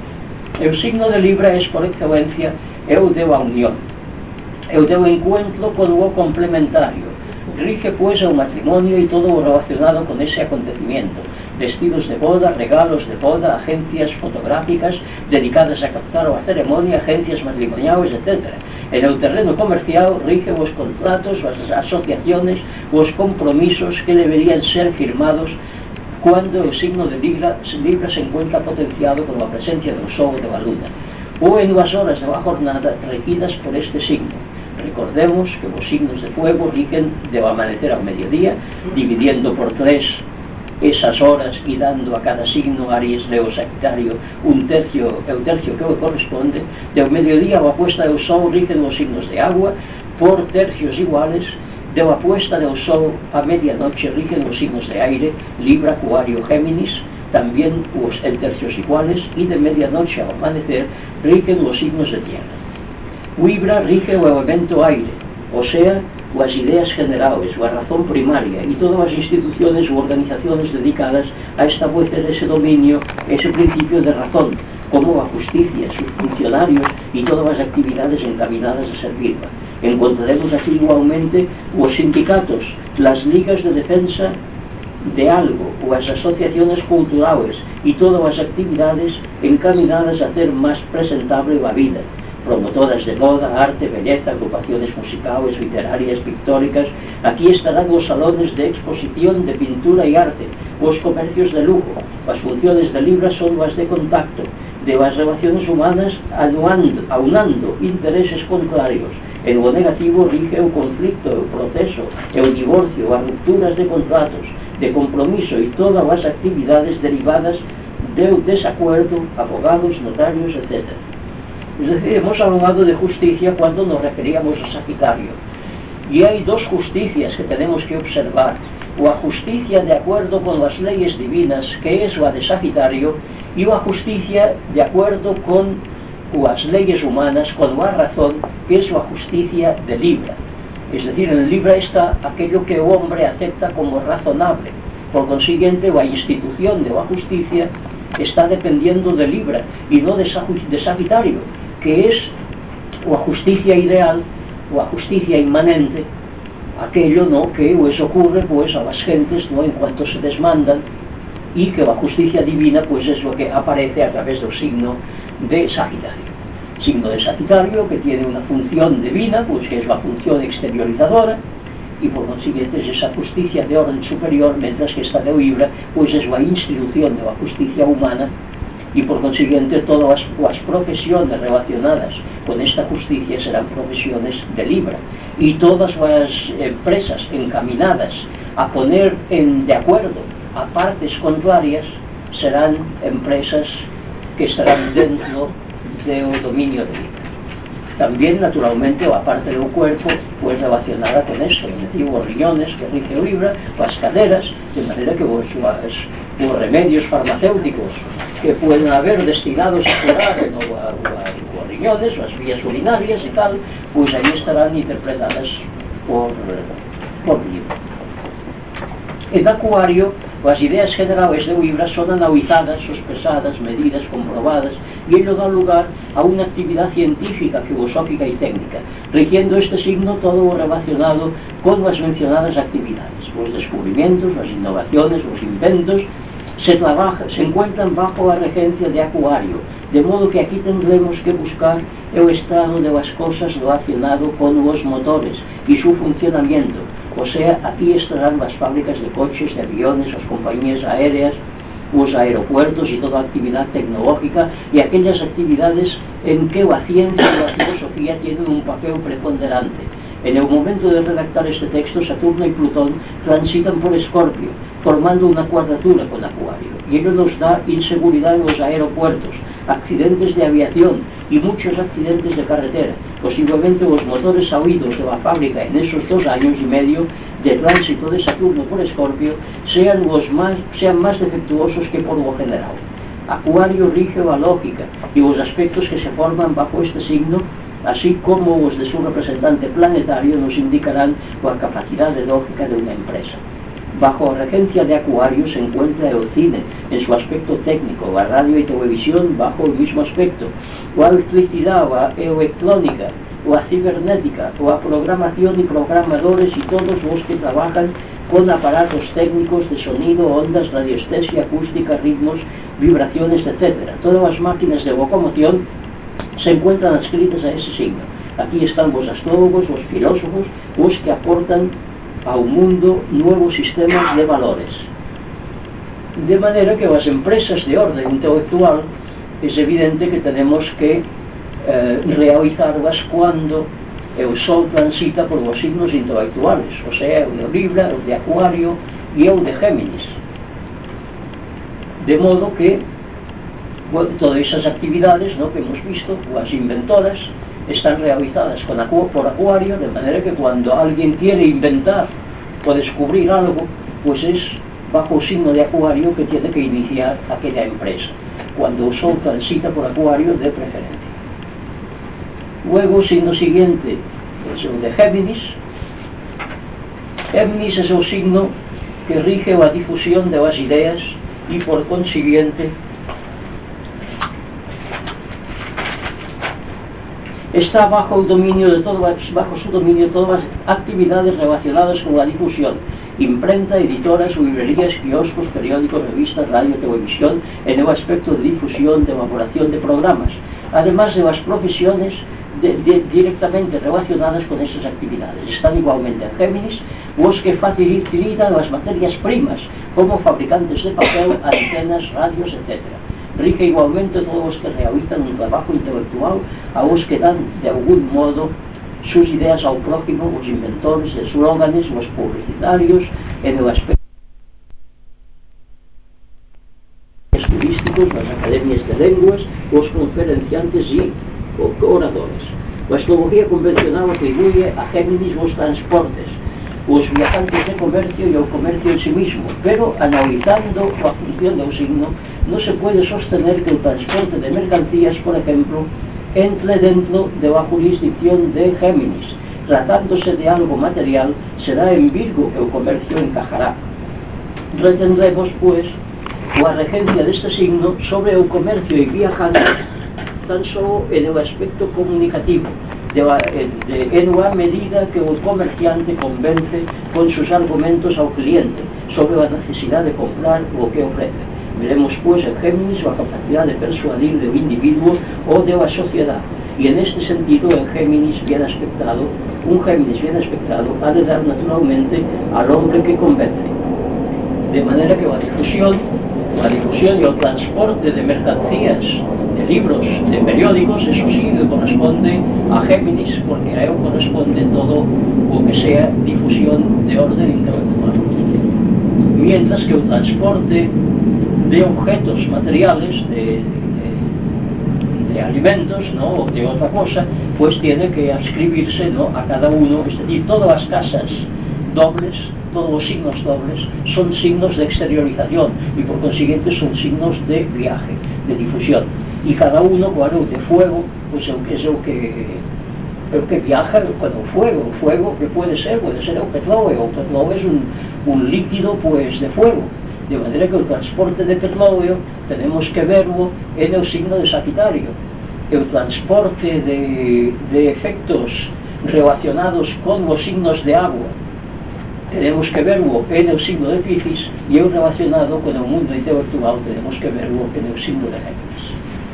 El signo de Libra es, por excelencia, el de la unión, el del encuentro con lo complementario. Rige pues el matrimonio y todo lo relacionado con ese acontecimiento: vestidos de boda, regalos de boda, agencias fotográficas dedicadas a captar la ceremonia, agencias matrimoniales, etcétera. En el terreno comercial rige los contratos, las asociaciones, los compromisos que deberían ser firmados cuando el signo de Libra, Libra se encuentra potenciado con la presencia del Sol o de la Luna, o en las horas de la jornada regidas por este signo. Recordemos que los signos de fuego rigen del amanecer al mediodía, dividiendo por tres esas horas y dando a cada signo, Aries, Leo, Sagitario, un tercio, el tercio que le corresponde. Del mediodía a la puesta del sol rigen los signos de agua por tercios iguales. De la puesta del sol a medianoche rigen los signos de aire, Libra, Acuario, Géminis, también pues, en tercios iguales, y de medianoche al amanecer rigen los signos de tierra. Libra rige el elemento aire, o sea, las ideas generales, la razón primaria, y todas las instituciones u organizaciones dedicadas a establecer ese dominio, ese principio de razón, como la justicia, sus funcionarios y todas las actividades encaminadas a servirla. Encontraremos aquí igualmente los sindicatos, las ligas de defensa de algo, las asociaciones culturales y todas las actividades encaminadas a hacer más presentable la vida. Promotoras de moda, arte, belleza, agrupaciones musicales, literarias, pictóricas. Aquí estarán los salones de exposición de pintura y arte, los comercios de lujo. Las funciones de Libra son las de contacto, de las relaciones humanas, aunando, aunando intereses contrarios. En lo negativo rige el conflicto, el proceso, el divorcio, las rupturas de contratos, de compromiso y todas las actividades derivadas del desacuerdo, abogados, notarios, etcétera. Es decir, hemos hablado de justicia cuando nos referíamos a Sagitario. Y hay dos justicias que tenemos que observar. La justicia de acuerdo con las leyes divinas, que es la de Sagitario, y la justicia de acuerdo con las leyes humanas, con la razón, que es la justicia de Libra. Es decir, en Libra está aquello que el hombre acepta como razonable. Por consiguiente, la institución de la justicia está dependiendo de Libra y no de Sagitario, que es la justicia ideal, la justicia inmanente, aquello no que les ocurre pues a las gentes no en cuanto se desmandan, y que la justicia divina pues es lo que aparece a través del signo de Sagitario. Signo de Sagitario que tiene una función divina, pues que es la función exteriorizadora, y por consiguiente es esa justicia de orden superior, mientras que esta de Libra pues es la institución de la justicia humana, y por consiguiente todas las, las profesiones relacionadas con esta justicia serán profesiones de Libra, y todas las empresas encaminadas a poner en, de acuerdo a partes contrarias serán empresas que estarán dentro del dominio de Libra. También, naturalmente, la parte del cuerpo pues relacionada con esto, es decir, los riñones que rige Libra, las caderas, de manera que los, los, los remedios farmacéuticos que pueden haber destinados a curar ¿no? a, a, los riñones, las vías urinarias y tal, pues ahí estarán interpretadas por, por Libra. En Acuario, las ideas generales de Libra son analizadas, sospechadas, medidas, comprobadas, y ello da lugar a una actividad científica, filosófica y técnica, rigiendo este signo todo lo relacionado con las mencionadas actividades. Los descubrimientos, las innovaciones, los inventos, se, trabaja, se encuentran bajo la regencia de Acuario, de modo que aquí tendremos que buscar el estado de las cosas relacionado con los motores y su funcionamiento. O sea, aquí estarán las fábricas de coches, de aviones, las compañías aéreas, los aeropuertos y toda actividad tecnológica, y aquellas actividades en que la ciencia y la filosofía tienen un papel preponderante. En el momento de redactar este texto, Saturno y Plutón transitan por Escorpio, formando una cuadratura con Acuario, y ello nos da inseguridad en los aeropuertos, accidentes de aviación y muchos accidentes de carretera. Posiblemente los motores oídos de la fábrica en esos dos años y medio de tránsito de Saturno por Escorpio sean, los más, sean más defectuosos que por lo general. Acuario rige a lógica y los aspectos que se forman bajo este signo, así como los de su representante planetario, nos indicarán la capacidad de lógica de una empresa. Bajo regencia de Acuario se encuentra el cine en su aspecto técnico, la radio y televisión bajo el mismo aspecto, la electricidad, la electrónica, la cibernética, la programación y programadores y todos los que trabajan con aparatos técnicos de sonido, ondas, radiestesia, acústica, ritmos, vibraciones, etcétera. Todas las máquinas de locomoción se encuentran adscritas a ese signo. Aquí están los astrólogos, los filósofos, los que aportan a un mundo nuevos sistemas de valores. De manera que las empresas de orden intelectual es evidente que tenemos que eh, realizarlas cuando el Sol transita por los signos intelectuales, o sea, el de Libra, el de Acuario y el de Géminis. De modo que bueno, todas esas actividades, ¿no?, que hemos visto, las inventoras, están realizadas con acu por Acuario, de manera que cuando alguien quiere inventar o descubrir algo, pues es bajo el signo de Acuario que tiene que iniciar aquella empresa, cuando el Sol transita por Acuario de preferencia. Luego, el signo siguiente es el de Géminis. Géminis es el signo que rige la difusión de las ideas y por consiguiente está bajo el dominio de todas, bajo su dominio todas las actividades relacionadas con la difusión: imprenta, editoras, librerías, kioscos, periódicos, revistas, radio, televisión, en el aspecto de difusión, de elaboración de programas, además de las profesiones de, de, directamente relacionadas con esas actividades. Están igualmente en Géminis los que facilitan las materias primas, como fabricantes de papel, antenas, radios, etcétera. Rige igualmente todos los que realizan un trabajo intelectual, a los que dan de algún modo sus ideas al prójimo, los inventores de eslóganes, los publicitarios, en el aspecto turísticos, las academias de lenguas, los conferenciantes y oradores. La astrología convencional atribuye a Géminis los transportes, los viajantes de comercio y el comercio en sí mismo, pero analizando la función del signo, no se puede sostener que el transporte de mercancías, por ejemplo, entre dentro de la jurisdicción de Géminis. Tratándose de algo material, será en Virgo que el comercio encajará. Retendremos, pues, la regencia de este signo sobre el comercio y viajantes tan solo en el aspecto comunicativo, de la, de, en la medida que el comerciante convence con sus argumentos al cliente sobre la necesidad de comprar lo que ofrece. Veremos pues en Géminis la capacidad de persuadir del individuo o de la sociedad, y en este sentido el Géminis bien aspectado, un Géminis bien aspectado ha de dar naturalmente al hombre que convence. De manera que la difusión, la difusión y el transporte de mercancías, de libros, de periódicos, eso sí le corresponde a Géminis, porque a él corresponde todo lo que sea difusión de orden intelectual. Mientras que el transporte de objetos materiales, de, de, de alimentos, ¿no?, o de otra cosa, pues tiene que adscribirse, ¿no?, a cada uno. Es decir, todas las casas dobles, todos los signos dobles son signos de exteriorización y por consiguiente son signos de viaje, de difusión. Y cada uno, claro, de fuego, pues el que es el que, el que viaja con el fuego. El fuego, que puede ser? Puede ser el petróleo. El petróleo es un, un líquido, pues, de fuego. De manera que el transporte de petróleo tenemos que verlo en el signo de Sagitario. El transporte de, de efectos relacionados con los signos de agua tenemos que verlo en el signo de Piscis, y el relacionado con el mundo intelectual tenemos que verlo en el signo de Géminis.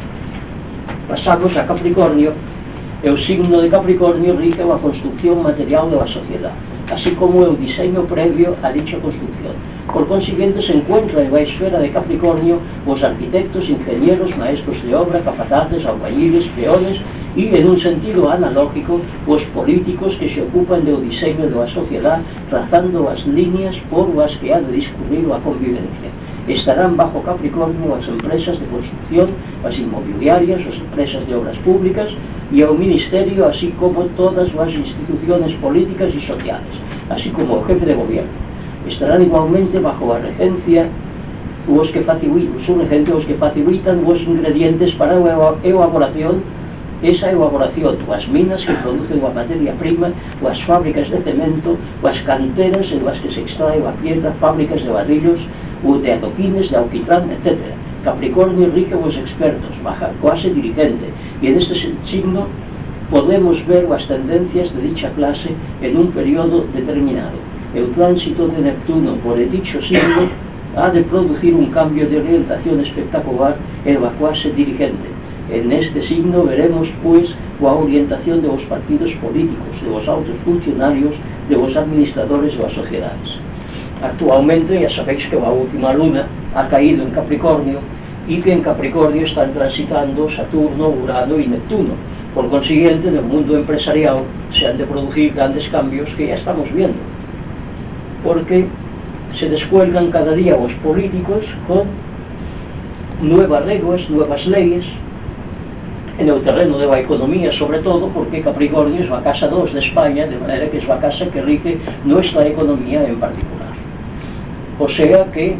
Pasamos a Capricornio. El signo de Capricornio rige la construcción material de la sociedad, así como el diseño previo a dicha construcción. Por consiguiente, se encuentra en la esfera de Capricornio los arquitectos, ingenieros, maestros de obra, capataces, albañiles, peones y, en un sentido analógico, los políticos que se ocupan del diseño de la sociedad, trazando las líneas por las que ha de discurrir la convivencia. Estarán bajo Capricornio las empresas de construcción, las inmobiliarias, las empresas de obras públicas y el ministerio, así como todas las instituciones políticas y sociales, así como el jefe de gobierno. Estarán igualmente bajo la regencia os que facilitan, son gente os que facilitan os ingredientes para a elaboración, esa elaboración, as minas que producen a materia prima, as fábricas de cemento, as canteras en las que se extrae a piedra, fábricas de ladrillos, o de adoquines, de alquitrán, etcétera. Capricornio rige os expertos, baja clase dirigente, y en este signo podemos ver las tendencias de dicha clase en un periodo determinado. El tránsito de Neptuno por el dicho signo ha de producir un cambio de orientación espectacular en la clase dirigente. En este signo veremos, pues, la orientación de los partidos políticos, de los altos funcionarios, de los administradores de las sociedades. Actualmente, ya sabéis que la última luna ha caído en Capricornio y que en Capricornio están transitando Saturno, Urano y Neptuno. Por consiguiente, en el mundo empresarial se han de producir grandes cambios que ya estamos viendo, porque se descuelgan cada día los políticos con nuevas reglas, nuevas leyes, en el terreno de la economía sobre todo, porque Capricornio es la casa dos de España, de manera que es la casa que rige nuestra economía en particular. O sea que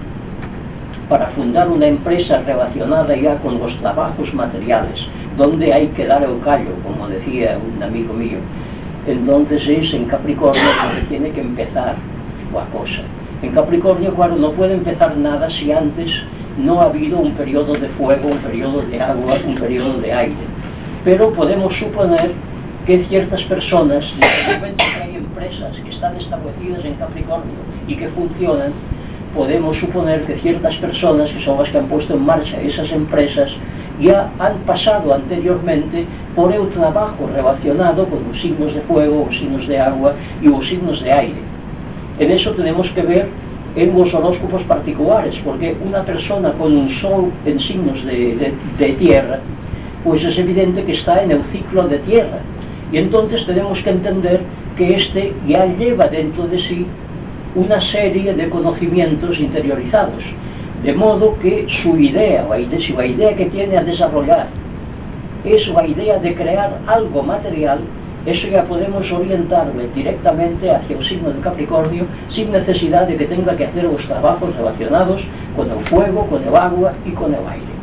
para fundar una empresa relacionada ya con los trabajos materiales, donde hay que dar el callo, como decía un amigo mío, entonces es en Capricornio donde tiene que empezar la cosa. En Capricornio, claro, no puede empezar nada si antes no ha habido un periodo de fuego, un periodo de agua, un periodo de aire. Pero podemos suponer que ciertas personas, en el momento que hay empresas que están establecidas en Capricornio y que funcionan, podemos suponer que ciertas personas, que son las que han puesto en marcha esas empresas, ya han pasado anteriormente por el trabajo relacionado con los signos de fuego, los signos de agua y los signos de aire. En eso tenemos que ver en los horóscopos particulares, porque una persona con un sol en signos de, de, de tierra, pues es evidente que está en el ciclo de tierra, y entonces tenemos que entender que este ya lleva dentro de sí una serie de conocimientos interiorizados, de modo que su idea, la idea, si la idea que tiene a desarrollar es la idea de crear algo material, eso ya podemos orientarle directamente hacia el signo de Capricornio sin necesidad de que tenga que hacer los trabajos relacionados con el fuego, con el agua y con el aire.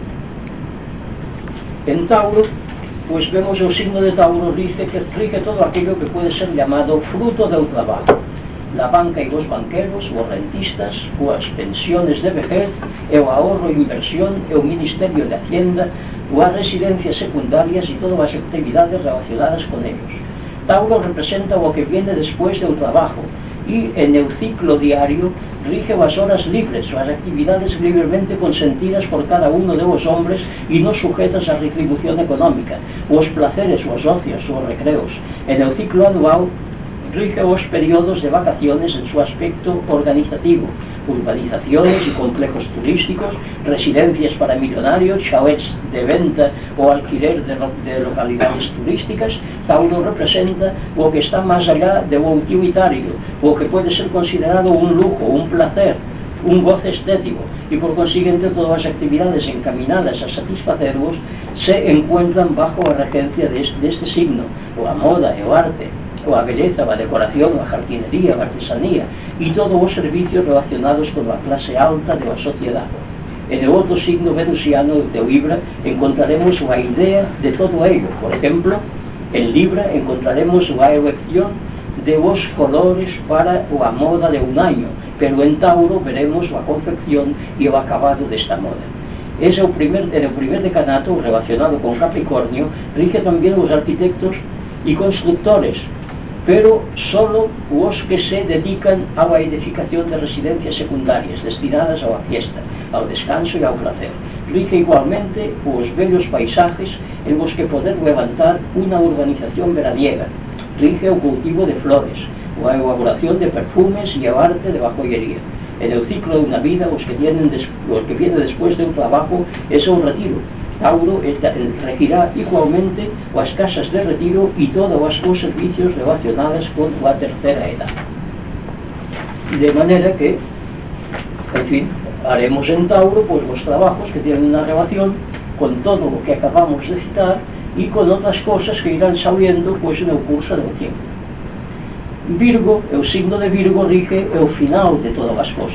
En Tauro, pues vemos el signo de Tauro rige, que rige todo aquello que puede ser llamado fruto del trabajo. La banca y los banqueros, los rentistas, las pensiones de vejez, el ahorro e inversión, el Ministerio de Hacienda, las residencias secundarias y todas las actividades relacionadas con ellos. Tauro representa lo que viene después del trabajo y en el ciclo diario rige las horas libres, las actividades libremente consentidas por cada uno de los hombres y no sujetas a retribución económica, los placeres, los ocios, los recreos. En el ciclo anual rige los periodos de vacaciones en su aspecto organizativo, urbanizaciones y complejos turísticos, residencias para millonarios, chalets de venta o alquiler de, de localidades turísticas. Tauro representa lo que está más allá de lo utilitario, lo que puede ser considerado un lujo, un placer, un goce estético, y por consiguiente todas las actividades encaminadas a satisfacerlos se encuentran bajo la regencia de este, de este signo, la moda, el arte, la belleza, la decoración, la jardinería, la artesanía y todos los servicios relacionados con la clase alta de la sociedad. En el otro signo venusiano de Libra encontraremos la idea de todo ello. Por ejemplo, en Libra encontraremos la elección de los colores para la moda de un año, pero en Tauro veremos la confección y el acabado de esta moda. Es el primer, en el primer decanato relacionado con Capricornio rige también los arquitectos y constructores, pero solo los que se dedican a la edificación de residencias secundarias destinadas a la fiesta, al descanso y al placer. Rige igualmente los bellos paisajes en los que poder levantar una urbanización veraniega. Rige el cultivo de flores, la elaboración de perfumes y el arte de la joyería. En el ciclo de una vida, los que, tienen des, los que viene después de un trabajo es un retiro. Tauro regirá igualmente las casas de retiro y todos los servicios relacionados con la tercera edad. De manera que, en fin, haremos en Tauro pues los trabajos que tienen una relación con todo lo que acabamos de citar y con otras cosas que irán saliendo pues en el curso del tiempo. Virgo, el signo de Virgo rige el final de todas las cosas.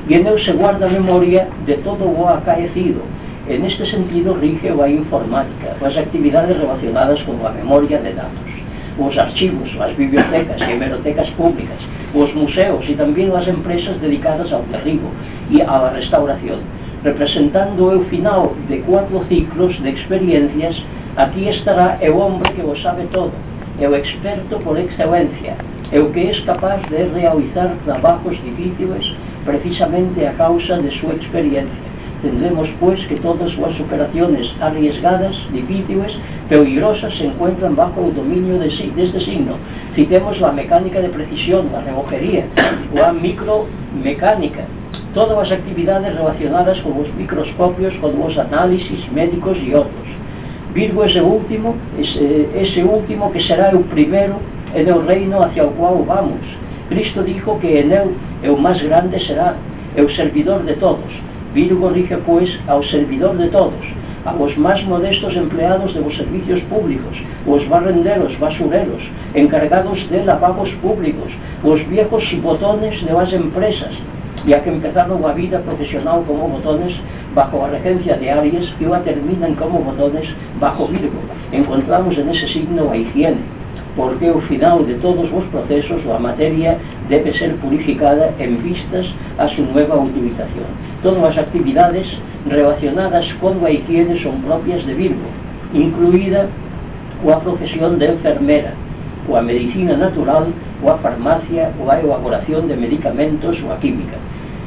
y en él se guarda memoria de todo lo acaecido. En este sentido rige la informática, las actividades relacionadas con la memoria de datos, los archivos, las bibliotecas y hemerotecas públicas, los museos y también las empresas dedicadas al derribo y a la restauración. Representando el final de cuatro ciclos de experiencias, aquí estará el hombre que lo sabe todo, el experto por excelencia, el que es capaz de realizar trabajos difíciles precisamente a causa de su experiencia. Tendremos pues que todas las operaciones arriesgadas, difíciles, peligrosas se encuentran bajo el dominio de, de este signo. Citemos la mecánica de precisión, la relojería, la micromecánica, todas las actividades relacionadas con los microscopios, con los análisis médicos y otros. Virgo es el último, es, eh, ese último que será el primero en el reino hacia el cual vamos. Cristo dijo que en él el más grande será el servidor de todos. Virgo rige pues al servidor de todos, a los más modestos empleados de los servicios públicos, los barrenderos, basureros, encargados de lavabos públicos, los viejos botones de las empresas, ya que empezaron la vida profesional como botones bajo la regencia de Aries y la terminan como botones bajo Virgo. Encontramos en ese signo la higiene, porque al final de todos los procesos la materia debe ser purificada en vistas a su nueva utilización. Todas las actividades relacionadas con la higiene son propias de Virgo, incluida la profesión de enfermera, o a medicina natural, o a farmacia, o a elaboración de medicamentos, o a química.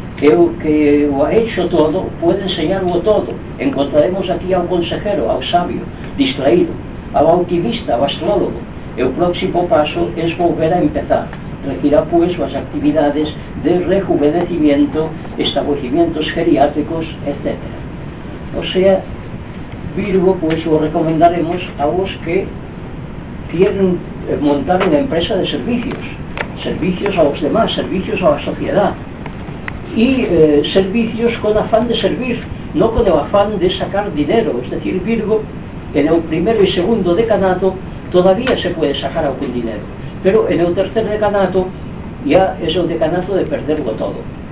El que lo ha hecho todo puede enseñarlo todo. Encontraremos aquí a un consejero, a un sabio, distraído, al alquimista, al astrólogo. El próximo paso es volver a empezar. Regirá pues las actividades de rejuvenecimiento, establecimientos geriátricos, etcétera. O sea, Virgo pues lo recomendaremos a los que quieren montar una empresa de servicios, servicios a los demás, servicios a la sociedad, y eh, servicios con afán de servir, no con el afán de sacar dinero. Es decir, Virgo en el primero y segundo decanato todavía se puede sacar algún dinero, pero en el tercer decanato ya es el decanato de perderlo todo,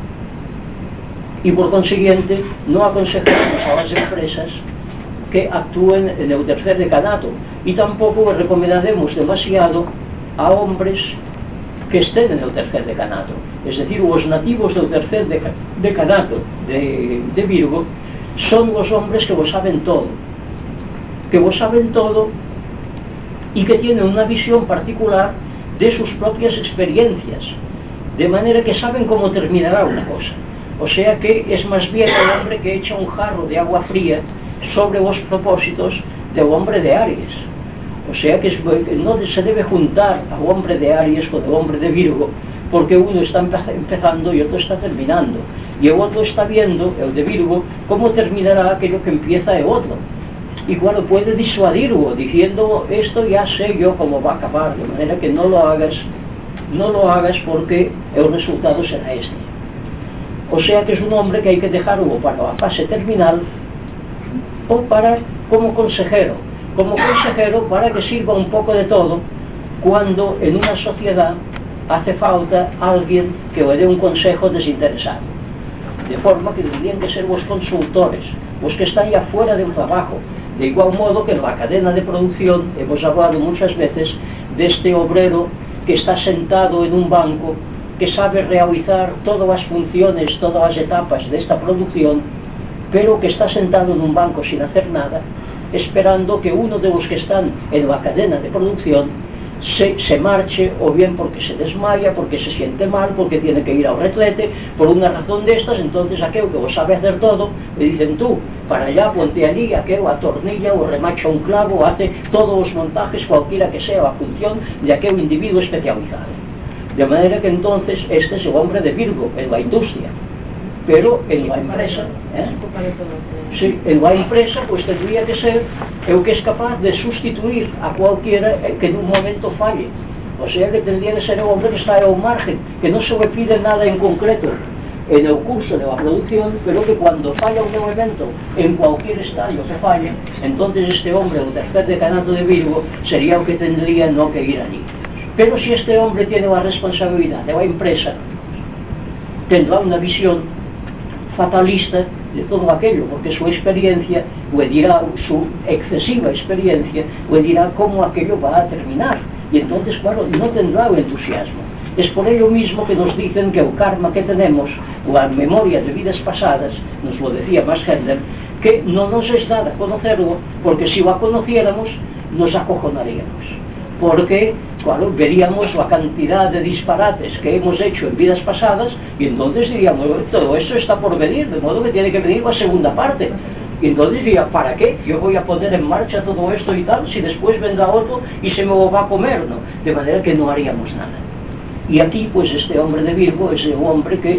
y por consiguiente no aconsejamos a las empresas que actúen en el tercer decanato, y tampoco les recomendaremos demasiado a hombres que estén en el tercer decanato. Es decir, los nativos del tercer decanato de, de Virgo son los hombres que lo saben todo, que lo saben todo y que tienen una visión particular de sus propias experiencias, de manera que saben cómo terminará una cosa. O sea que es más bien el hombre que echa un jarro de agua fría sobre los propósitos del hombre de Aries. O sea que no se debe juntar al hombre de Aries con el hombre de Virgo, porque uno está empezando y otro está terminando, y el otro está viendo, el de Virgo, cómo terminará aquello que empieza el otro. Y bueno, puede disuadirlo diciendo, esto ya sé yo cómo va a acabar, de manera que no lo hagas, no lo hagas porque el resultado será este. O sea que es un hombre que hay que dejarlo para la fase terminal, o para como consejero, como consejero para que sirva un poco de todo cuando en una sociedad hace falta alguien que le dé un consejo desinteresado. De forma que tendrían que ser los consultores, los que están ya fuera del trabajo. De igual modo que en la cadena de producción hemos hablado muchas veces de este obrero que está sentado en un banco, que sabe realizar todas las funciones, todas las etapas de esta producción, pero que está sentado en un banco sin hacer nada, esperando que uno de los que están en la cadena de producción se, se marche, o bien porque se desmaya, porque se siente mal, porque tiene que ir al retrete, por una razón de estas. Entonces aquel que lo sabe hacer todo, le dicen tú, para allá, ponte allí, aquel atornilla o remacha un clavo, hace todos los montajes, cualquiera que sea la función de aquel individuo especializado. De manera que entonces este es el hombre de Virgo en la industria. Pero en la empresa, ¿eh? sí, en la empresa pues tendría que ser el que es capaz de sustituir a cualquiera que en un momento falle. O sea que tendría que ser el hombre que está al margen, que no se le pide nada en concreto en el curso de la producción, pero que cuando falla un elemento en cualquier estadio que falle, entonces este hombre, el tercer decanato de Virgo, sería el que tendría no que ir allí. Pero si este hombre tiene la responsabilidad de la empresa, tendrá una visión fatalista de todo aquello, porque su experiencia, o dirá, su excesiva experiencia, o dirá cómo aquello va a terminar, y entonces, claro, no tendrá el entusiasmo. Es por ello mismo que nos dicen que el karma que tenemos, o la memoria de vidas pasadas, nos lo decía Max Heller, que no nos es dada conocerlo, porque si lo conociéramos, nos acojonaríamos. Porque, claro, veríamos la cantidad de disparates que hemos hecho en vidas pasadas, y entonces diríamos, todo eso está por venir, de modo que tiene que venir la segunda parte. Y entonces diría, ¿para qué? Yo voy a poner en marcha todo esto y tal, si después vendrá otro y se me lo va a comer, ¿no? De manera que no haríamos nada. Y aquí, pues, este hombre de Virgo es el hombre que,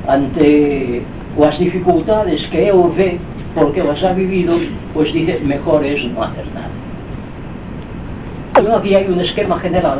ante las dificultades que él ve, porque las ha vivido, pues dice, mejor es no hacer nada. Bueno, aquí hay un esquema general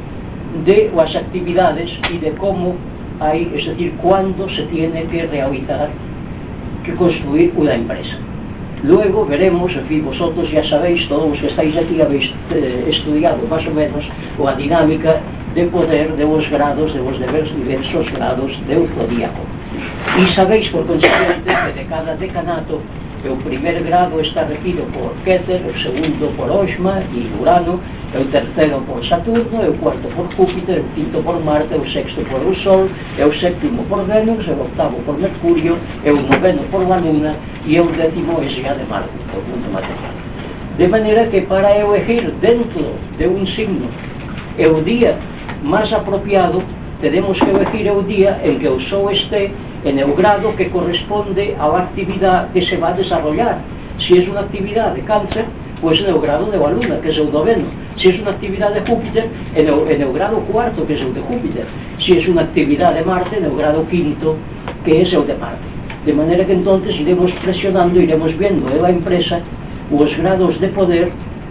de las actividades y de cómo hay, es decir, cuándo se tiene que realizar, que construir una empresa. Luego veremos, en fin, vosotros ya sabéis, todos los que estáis aquí habéis eh, estudiado más o menos la dinámica de poder de los grados, de los diversos grados del zodíaco. Y sabéis, por consiguiente, que de cada decanato, el primer grado está regido por Keter, el segundo por Oshma y Urano, el tercero por Saturno, el cuarto por Júpiter, el quinto por Marte, el sexto por el Sol, el séptimo por Venus, el octavo por Mercurio, el noveno por la Luna y el décimo es ya de Marte, el punto material. De manera que para elegir dentro de un signo el día más apropiado, tenemos que elegir el día en que el Sol esté en el grado que corresponde a la actividad que se va a desarrollar. Si es una actividad de Cáncer, pues en el grado de la Luna, que es el noveno. Si es una actividad de Júpiter, en el, en el grado cuarto, que es el de Júpiter. Si es una actividad de Marte, en el grado quinto, que es el de Marte. De manera que entonces iremos presionando, iremos viendo en la empresa los grados de poder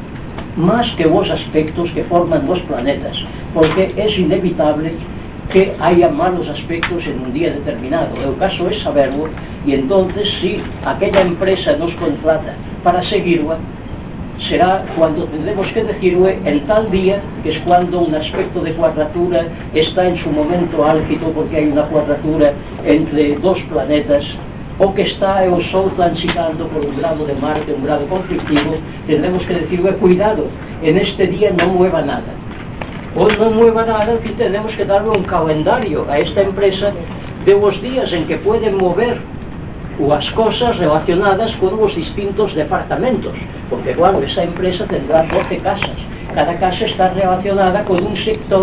más que los aspectos que forman los planetas, porque es inevitable que haya malos aspectos en un día determinado. El caso es saberlo, y entonces si aquella empresa nos contrata para seguirla, será cuando tendremos que decirle en tal día, que es cuando un aspecto de cuadratura está en su momento álgido, porque hay una cuadratura entre dos planetas, o que está el Sol transitando por un grado de Marte, un grado conflictivo, tendremos que decirle, cuidado, en este día no mueva nada. O no mueva nada, que tenemos que darle un calendario a esta empresa de los días en que pueden mover las cosas relacionadas con los distintos departamentos, porque claro, esa empresa tendrá doce casas, cada casa está relacionada con un sector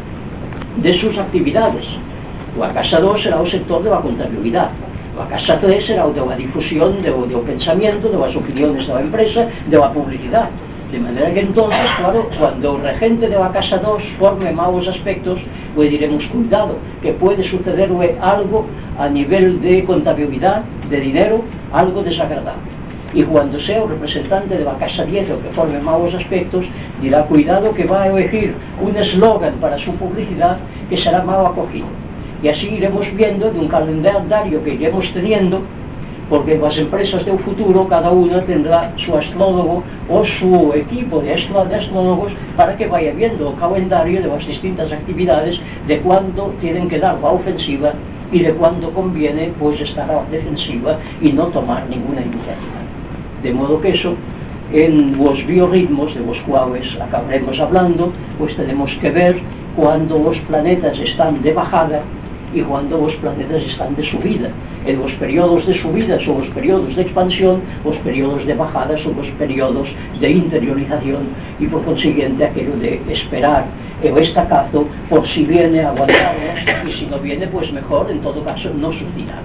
de sus actividades. La casa dos será el sector de la contabilidad, la casa tres será el de la difusión del de, de pensamiento, de las opiniones de la empresa, de la publicidad. De manera que entonces, claro, cuando el regente de la casa dos forme malos aspectos, pues diremos, cuidado, que puede sucederle algo a nivel de contabilidad, de dinero, algo desagradable. Y cuando sea el representante de la casa diez o que forme malos aspectos, dirá, cuidado, que va a elegir un eslogan para su publicidad que será mal acogido. Y así iremos viendo de un calendario que iremos teniendo, porque las empresas del futuro, cada una tendrá su astrólogo o su equipo de astrólogos para que vaya viendo el calendario de las distintas actividades, de cuándo tienen que dar la ofensiva y de cuándo conviene pues estar a la defensiva y no tomar ninguna iniciativa. De modo que eso, en los biorritmos de los cuales acabaremos hablando, pues tenemos que ver cuándo los planetas están de bajada y cuando los planetas están de subida. En los periodos de subida son los periodos de expansión, los periodos de bajada son los periodos de interiorización, y por consiguiente aquello de esperar el estacazo por si viene a aguantarnos, y si no viene pues mejor, en todo caso no suicidarlo.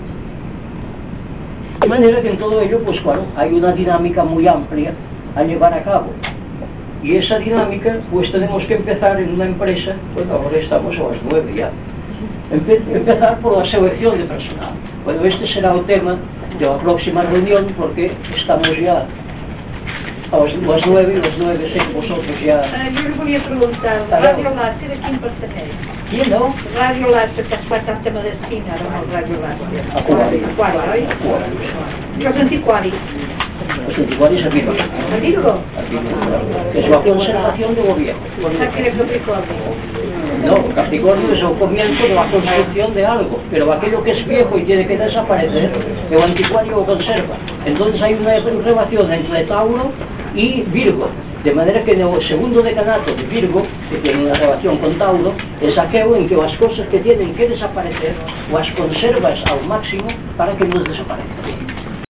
De manera que en todo ello pues claro, hay una dinámica muy amplia a llevar a cabo. Y esa dinámica pues tenemos que empezar en una empresa, pues ahora estamos a las nueve ya. Empe empezar por la selección de personal. Bueno, este será el tema de la próxima reunión, porque estamos ya a las, las nueve, y las nueve sé que vosotros ya... Ah, yo le volia preguntar, Radio Láser a quin pertanyeix? Qui, no? Radio Láser, que has passat tema d'esquina, no? Radio Láser. Aquari. Aquari, oi? Aquari. Los anticuarios. Los anticuarios es Virgo. ¿El Virgo? Es la conservación de gobierno. O sea, que eres Capricornio. No, Capricornio es el comienzo de la construcción de algo, pero aquello que es viejo y tiene que desaparecer, el anticuario lo conserva. Entonces hay una relación entre Tauro y Virgo, de manera que en el segundo decanato de Virgo, que tiene una relación con Tauro, es aquello en que las cosas que tienen que desaparecer las conservas al máximo para que no desaparezcan.